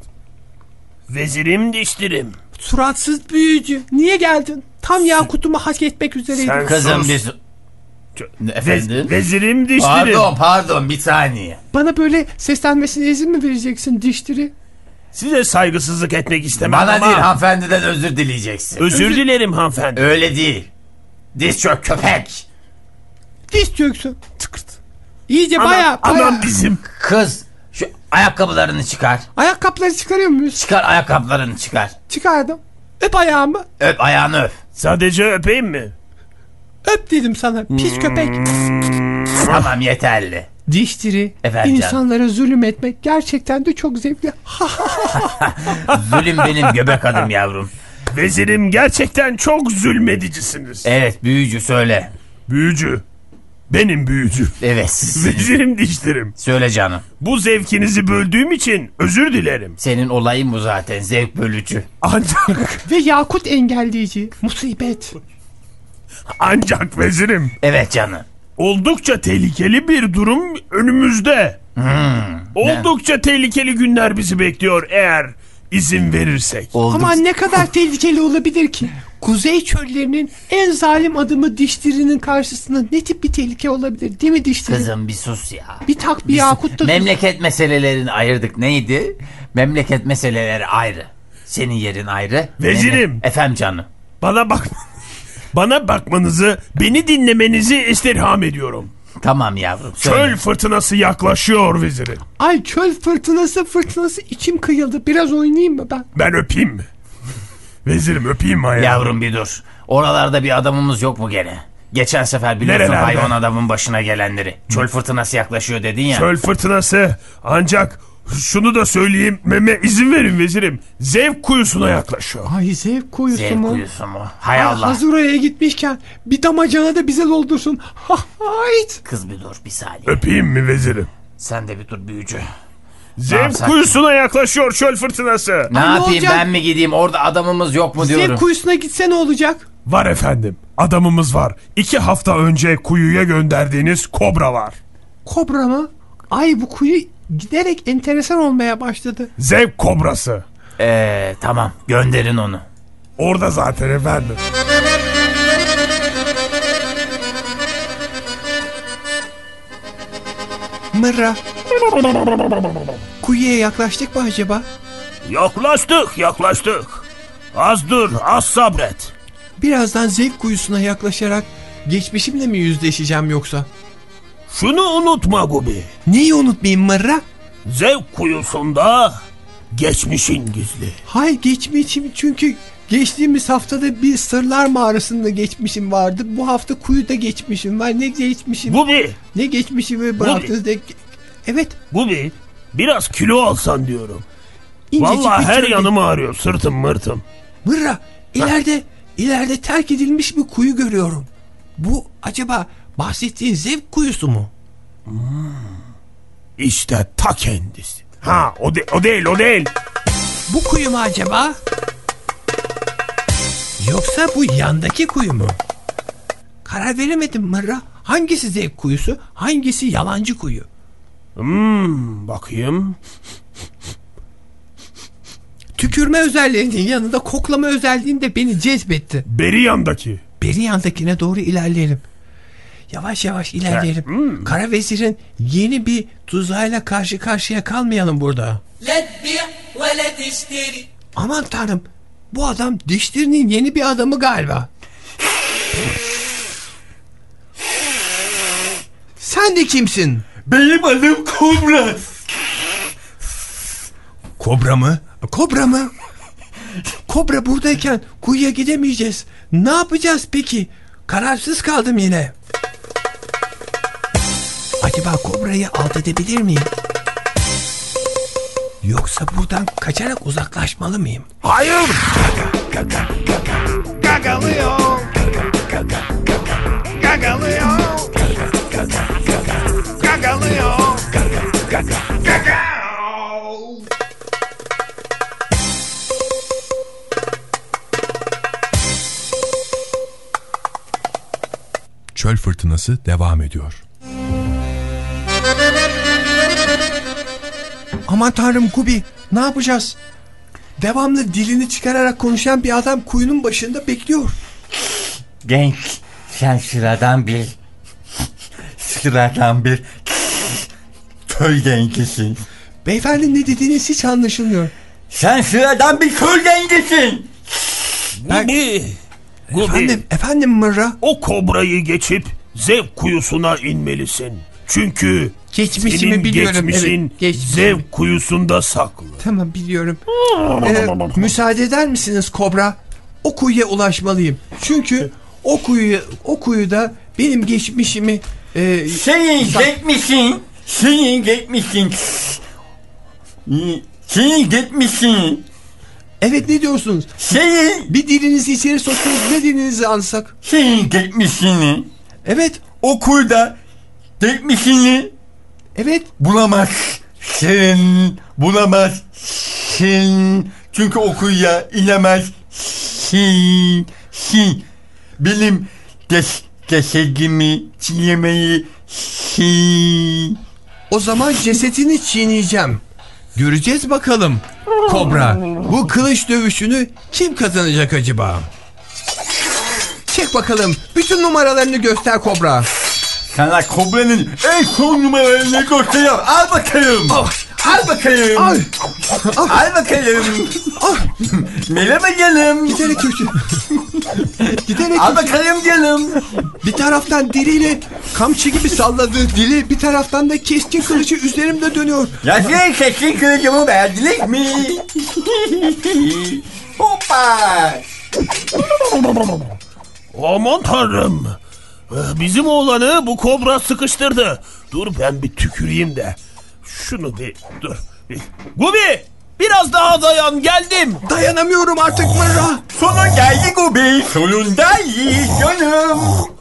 J: Vezirim Diştirim.
K: Suratsız büyücü. Niye geldin? Tam Yakut'umu hak etmek üzereydim.
C: Sen kızım biz... Efendim?
J: Vezirim Diştirim.
C: Pardon pardon bir saniye.
K: Bana böyle seslenmesine izin mi vereceksin Diştiri?
J: Size saygısızlık etmek istemem
C: Bana
J: ama...
C: değil, hanımefendiden özür dileyeceksin.
J: Özür, özür dilerim hanımefendi.
C: Öyle değil. Diz çök köpek.
K: Diz çöksün. Tıkırt. İyice
J: Anam,
K: baya baya.
J: Anam bizim.
C: Kız şu ayakkabılarını çıkar.
K: Ayakkabıları çıkarıyor muyuz?
C: Çıkar ayakkabılarını çıkar.
K: Çıkardım. Öp ayağımı.
C: Öp ayağını öp.
J: Sadece öpeyim mi?
K: Öp dedim sana pis köpek.
C: Tamam yeterli.
K: Diştiri.
C: Efendim
K: İnsanlara
C: canım.
K: zulüm etmek gerçekten de çok zevkli.
C: Zulüm benim göbek adım yavrum.
J: Vezirim gerçekten çok zulmedicisiniz.
C: Evet büyücü söyle.
J: Büyücü. Benim büyücü.
C: Evet.
J: Vezirim Diştirim.
C: Söyle canım.
J: Bu zevkinizi böldüğüm için özür dilerim.
C: Senin olayın bu zaten, zevk bölücü.
J: Ancak.
K: Ve Yakut engelleyici. Musibet.
J: Ancak vezirim.
C: Evet canım.
J: Oldukça tehlikeli bir durum önümüzde.
C: Hmm,
J: Oldukça ne? tehlikeli günler bizi bekliyor eğer izin verirsek.
C: Olduk...
K: Ama ne kadar tehlikeli olabilir ki? Kuzey çöllerinin en zalim adımı Diştiri'nin karşısında ne tip bir tehlike olabilir, değil mi Diştiri?
C: Kızım bir sus ya.
K: Bir tak bir, bir Yakut da...
C: Memleket meselelerini ayırdık, neydi? Memleket meseleleri ayrı. Senin yerin ayrı.
J: Vezirim.
C: Memle... Efendim canım.
J: Bana bak. Bana bakmanızı, beni dinlemenizi istirham ediyorum.
C: Tamam yavrum. Söyle.
J: Çöl fırtınası yaklaşıyor vezirim.
K: Ay çöl fırtınası fırtınası içim kıyıldı. Biraz oynayayım mı ben?
J: Ben öpeyim mi? Vezirim öpeyim mi ayağım?
C: Yavrum bir dur. Oralarda bir adamımız yok mu gene? Geçen sefer biliyorsun
J: nerelerde?
C: Hayvan adamın başına gelenleri. Çöl fırtınası yaklaşıyor dedin ya.
J: Çöl fırtınası ancak şunu da söyleyeyim. Meme izin verin vezirim. Zevk kuyusuna yaklaşıyor.
K: Ay zevk kuyusu
C: Zevk
K: mu?
C: kuyusu mu? Hay
K: Ay,
C: Allah.
K: hazır oraya gitmişken bir damacana da bize doldursun. Hayt.
C: Kız bir dur bir saniye.
J: Öpeyim mi vezirim?
C: Sen de bir dur büyücü.
J: Zevk kuyusuna yaklaşıyor çöl fırtınası.
C: Ne
K: Ay,
C: yapayım
K: ne
C: ben mi gideyim? Orada adamımız yok mu diyorum.
K: Zevk kuyusuna gitse ne olacak?
J: Var efendim. Adamımız var. İki hafta önce kuyuya gönderdiğiniz kobra var.
K: Kobra mı? Ay bu kuyu giderek enteresan olmaya başladı.
J: Zevk kobrası.
C: Eee tamam gönderin onu.
J: Orada zaten efendim.
K: Mırra. Kuyuya yaklaştık mı acaba?
J: Yaklaştık yaklaştık. Az dur az sabret.
K: Birazdan zevk kuyusuna yaklaşarak geçmişimle mi yüzleşeceğim yoksa?
J: Şunu unutma Gubi.
K: Neyi unutmayayım Mırra?
J: Zevk kuyusunda geçmişin gizli.
K: Hayır geçmişim çünkü Geçtiğimiz haftada bir Sırlar Mağarası'nda geçmişim vardı. Bu hafta kuyuda geçmişim var. Ne geçmişim?
J: Gubi.
K: Ne geçmişimi bıraktınız de... Evet.
J: Gubi, biraz kilo alsan diyorum.
K: İncecik
J: vallahi her
K: kilo...
J: yanım ağrıyor, sırtım mırtım.
K: Mırra, ileride, ileride terk edilmiş bir kuyu görüyorum. Bu acaba bahsettiğin zevk kuyusu mu?
J: Hmm. İşte ta kendisi. Ha, o, de, o değil, o değil.
K: Bu kuyu mu acaba? Yoksa bu yandaki kuyu mu? Karar veremedim Mırra. Hangisi zevk kuyusu, hangisi yalancı kuyu?
J: Hmm, bakayım.
K: Tükürme özelliğinin yanında koklama özelliğin de beni cezbetti.
J: Beri yandaki.
K: Beri yandakine doğru ilerleyelim. Yavaş yavaş ilerleyelim. Hmm. Kara vezirin yeni bir tuzağıyla karşı karşıya kalmayalım burada. Aman tanrım, bu adam dişlerinin yeni bir adamı galiba. Sen de kimsin?
J: Benim adım Kobra.
K: Kobra mı? Kobra mı? Kobra buradayken kuyuya gidemeyeceğiz. Ne yapacağız peki? Kararsız kaldım yine. Acaba kobrayı alt edebilir miyim? Yoksa buradan kaçarak uzaklaşmalı mıyım?
J: Hayır.
G: Gagalıyor. Gagalıyor. Gagalıyor. Gagal.
B: Çöl fırtınası devam ediyor.
K: Aman tanrım Gubi, ne yapacağız? Devamlı dilini çıkararak konuşan bir adam kuyunun başında bekliyor.
C: Genç, sen sıradan bir sıradan bir köy gencisin.
K: Beyefendi, ne dediğiniz hiç anlaşılmıyor.
C: Sen sıradan bir köy gencisin.
J: Gubi. Gubi.
K: Efendim, efendim Mırra.
J: O kobrayı geçip zevk kuyusuna inmelisin. Çünkü
K: geçmişimi
J: senin
K: biliyorum.
J: geçmişin
K: evet, geçmişimi.
J: zevk kuyusunda saklı.
K: Tamam, biliyorum. ee, müsaade eder misiniz Kobra? O kuyuya ulaşmalıyım. Çünkü o kuyu o kuyuda benim geçmişimi e,
C: senin geçmişin senin geçmişin senin geçmişin.
K: Evet, ne diyorsunuz?
C: Senin
K: bir dilinizi içeri soktunuz, ne dilinizi alsak?
C: Senin geçmişini.
K: Evet.
C: O kuyuda geçmişini.
K: Evet.
C: Bulamazsın. Bulamazsın. Çünkü o kuyuya inemezsin. Benim des, cesedimi çiğnemeyi.
K: O zaman cesetini çiğneyeceğim. Göreceğiz bakalım Kobra. Bu kılıç dövüşünü kim kazanacak acaba? Çek bakalım. Bütün numaralarını göster Kobra.
C: Sana Kobra'nın en son numaralarını gösteriyorum. Al bakayım. Oh. Al bakayım. Al, al. Al bakayım. Al. Merhaba canım.
K: Giderek kötü. Giderek
C: al bakayım canım.
K: Bir taraftan diliyle kamçı gibi salladığı dili, bir taraftan da keskin kılıcı üzerimde dönüyor.
C: Ya sizin keskin kılıcımı beğendiniz mi? Hoppa.
J: Aman tanrım. Bizim oğlanı bu kobra sıkıştırdı. Dur ben bir tüküreyim de. Şunu bir dur. Bir. Gubi, biraz daha dayan, geldim.
K: Dayanamıyorum artık Mırra.
C: Sonun geldi Gubi. Sonunda iyi canım.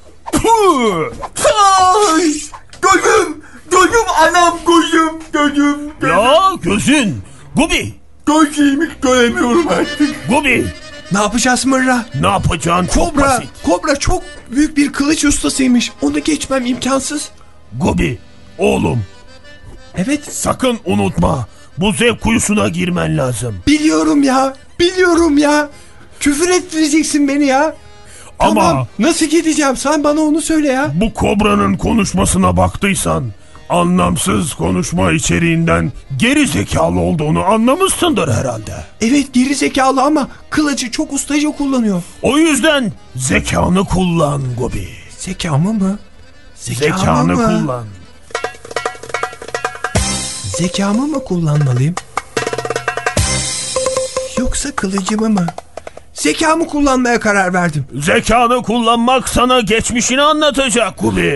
C: Ay, gözüm. Gözüm anam gözüm. Gözüm. gözüm.
J: Ya gözün. Gubi.
C: Gözlerimi göremiyorum artık.
J: Gubi.
K: Ne yapacağız Mırra?
J: Ne yapacağın çok
K: Kobra,
J: basit.
K: Kobra çok büyük bir kılıç ustasıymış. Onu geçmem imkansız.
J: Gubi, oğlum.
K: Evet.
J: Sakın unutma. Bu zevk kuyusuna girmen lazım.
K: Biliyorum ya. Biliyorum ya. Küfür ettireceksin beni ya.
J: Ama
K: tamam, nasıl gideceğim? Sen bana onu söyle ya.
J: Bu kobranın konuşmasına baktıysan, anlamsız konuşma içeriğinden geri zekalı olduğunu anlamışsındır herhalde.
K: Evet, geri zekalı ama kılıcı çok ustaca kullanıyor.
J: O yüzden zekanı kullan Gubi.
K: Zekamı mı?
J: Zekamı zekanı mı? kullan.
K: Zekamı mı kullanmalıyım? Yoksa kılıcımı mı? zekamı kullanmaya karar verdim.
J: Zekanı kullanmak sana geçmişini anlatacak Gubi.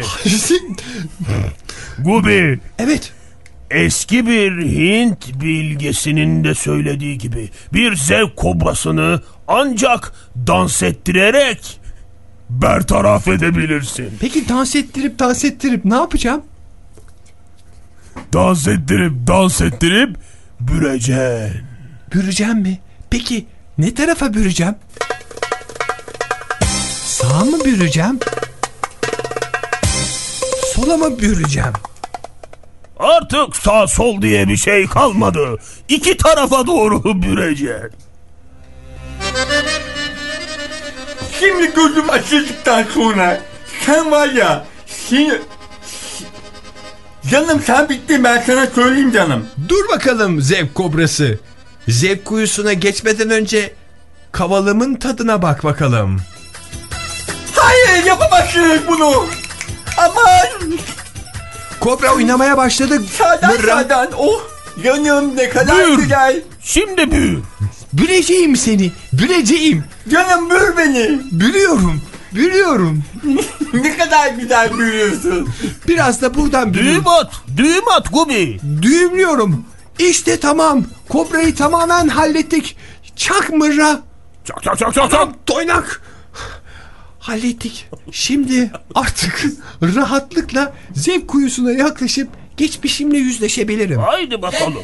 J: Gubi.
K: Evet.
J: Eski bir Hint bilgesinin de söylediği gibi bir zevk kobrasını ancak dans ettirerek bertaraf edebilirsin.
K: Peki dans ettirip dans ettirip ne yapacağım?
J: Dans ettirip dans ettirip büreceksin.
K: Büreceğim mi? Peki ne tarafa büreceğim? Sağa mı büreceğim? Sola mı büreceğim?
J: Artık sağ sol diye bir şey kalmadı. İki tarafa doğru büreceksin.
L: Şimdi gözüm açıldıktan sonra sen var ya şimdi... Canım sen bittin, ben sana söyleyeyim canım.
K: Dur bakalım zevk kobrası. Zevk kuyusuna geçmeden önce kavalımın tadına bak bakalım.
L: Hayır, yapamazsınız bunu. Aman.
K: Kobra oynamaya başladı.
L: Sağdan sağdan. Oh canım ne kadar
J: Bür.
L: güzel.
J: Şimdi bür.
K: Büreceğim seni. Büreceğim.
L: Canım bür beni.
K: Bürüyorum. Bürüyorum.
L: Ne kadar güzel bürüyorsun.
K: Biraz da buradan bürüyorum.
J: Düğüm at. Düğüm at Gubi.
K: Düğümlüyorum. İşte tamam. Kobrayı tamamen hallettik. Çak mırra.
J: Çak çak çak çak çak.
K: Toynak. Hallettik. Şimdi artık rahatlıkla zevk kuyusuna yaklaşıp geçmişimle yüzleşebilirim.
J: Haydi bakalım.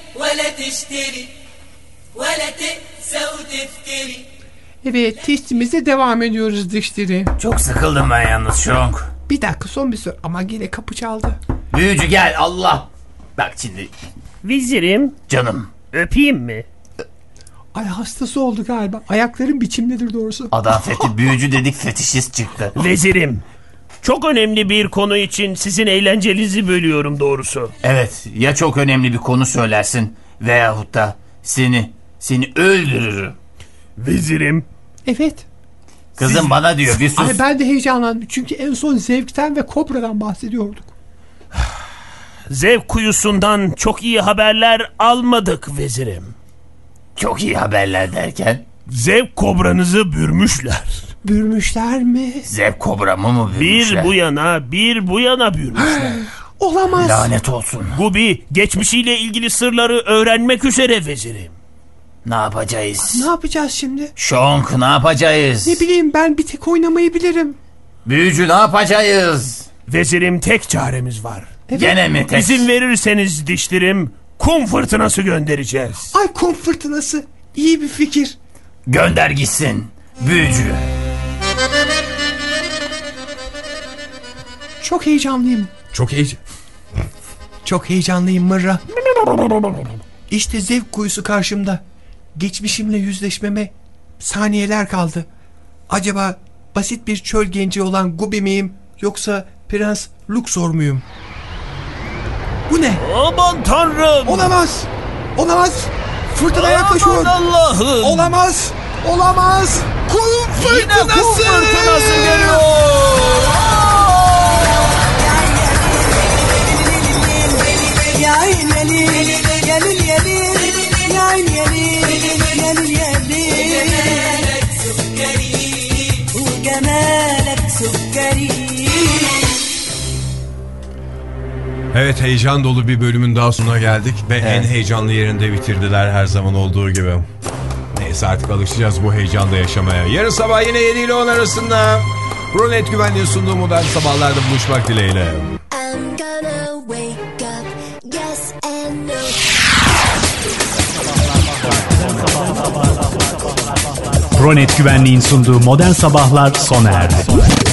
K: Evet, testimize devam ediyoruz dişleri.
C: Çok sıkıldım ben yalnız Şonk.
K: Bir dakika, son bir soru ama yine kapı çaldı.
C: Büyücü gel Allah. Bak şimdi.
J: Vezirim.
C: Canım.
J: Öpeyim mi?
K: Ay hastası oldu galiba. Ayakların biçimlidir doğrusu.
C: Adam fethi büyücü dedik, fetişist çıktı.
J: Vezirim. Çok önemli bir konu için sizin eğlencenizi bölüyorum doğrusu.
C: Evet, ya çok önemli bir konu söylersin veyahut da seni seni öldürürüm.
J: Vezirim.
K: Evet.
C: Kızım Siz... bana diyor bir sus.
K: Ay ben de heyecanlandım çünkü en son zevkten ve kobradan bahsediyorduk.
J: Zevk kuyusundan çok iyi haberler almadık vezirim.
C: Çok iyi haberler derken?
J: Zevk kobranızı bürmüşler.
K: Bürmüşler mi?
C: Zevk kobramı mı bürmüşler?
J: Bir bu yana bir bu yana bürmüşler.
K: Olamaz.
C: Lanet olsun.
J: Gubi geçmişiyle ilgili sırları öğrenmek üzere vezirim.
C: Ne yapacağız?
K: Ne yapacağız şimdi?
C: Şonk ne yapacağız?
K: Ne bileyim ben bir tek oynamayı bilirim.
C: Büyücü ne yapacağız?
J: Vezirim tek çaremiz var.
K: Evet.
C: Gene mi tek?
J: İzin verirseniz dişlerim kum fırtınası göndereceğiz.
K: Ay kum fırtınası. İyi bir fikir.
C: Gönder gitsin büyücü.
K: Çok heyecanlıyım. Çok heyecan. Çok heyecanlıyım Mırra. İşte zevk kuyusu karşımda. Geçmişimle yüzleşmeme saniyeler kaldı. Acaba basit bir çöl genci olan Gubi miyim yoksa Prens Luxor muyum? Bu ne?
J: Aman tanrım.
K: Olamaz. Olamaz. Fırtına yaklaşıyor.
J: Aman Allah'ım.
K: Olamaz. Olamaz. Kum fırtınası.
J: Yine kum fırtınası geliyor.
B: Evet, heyecan dolu bir bölümün daha sonuna geldik ve evet. En heyecanlı yerinde bitirdiler her zaman olduğu gibi. Neyse artık alışacağız bu heyecanla yaşamaya. Yarın sabah yine yedi ile on arasında Pronet Güvenliği sunduğu Modern Sabahlar'da buluşmak dileğiyle.
A: Pronet Güvenliğin sunduğu Modern Sabahlar sona erdi.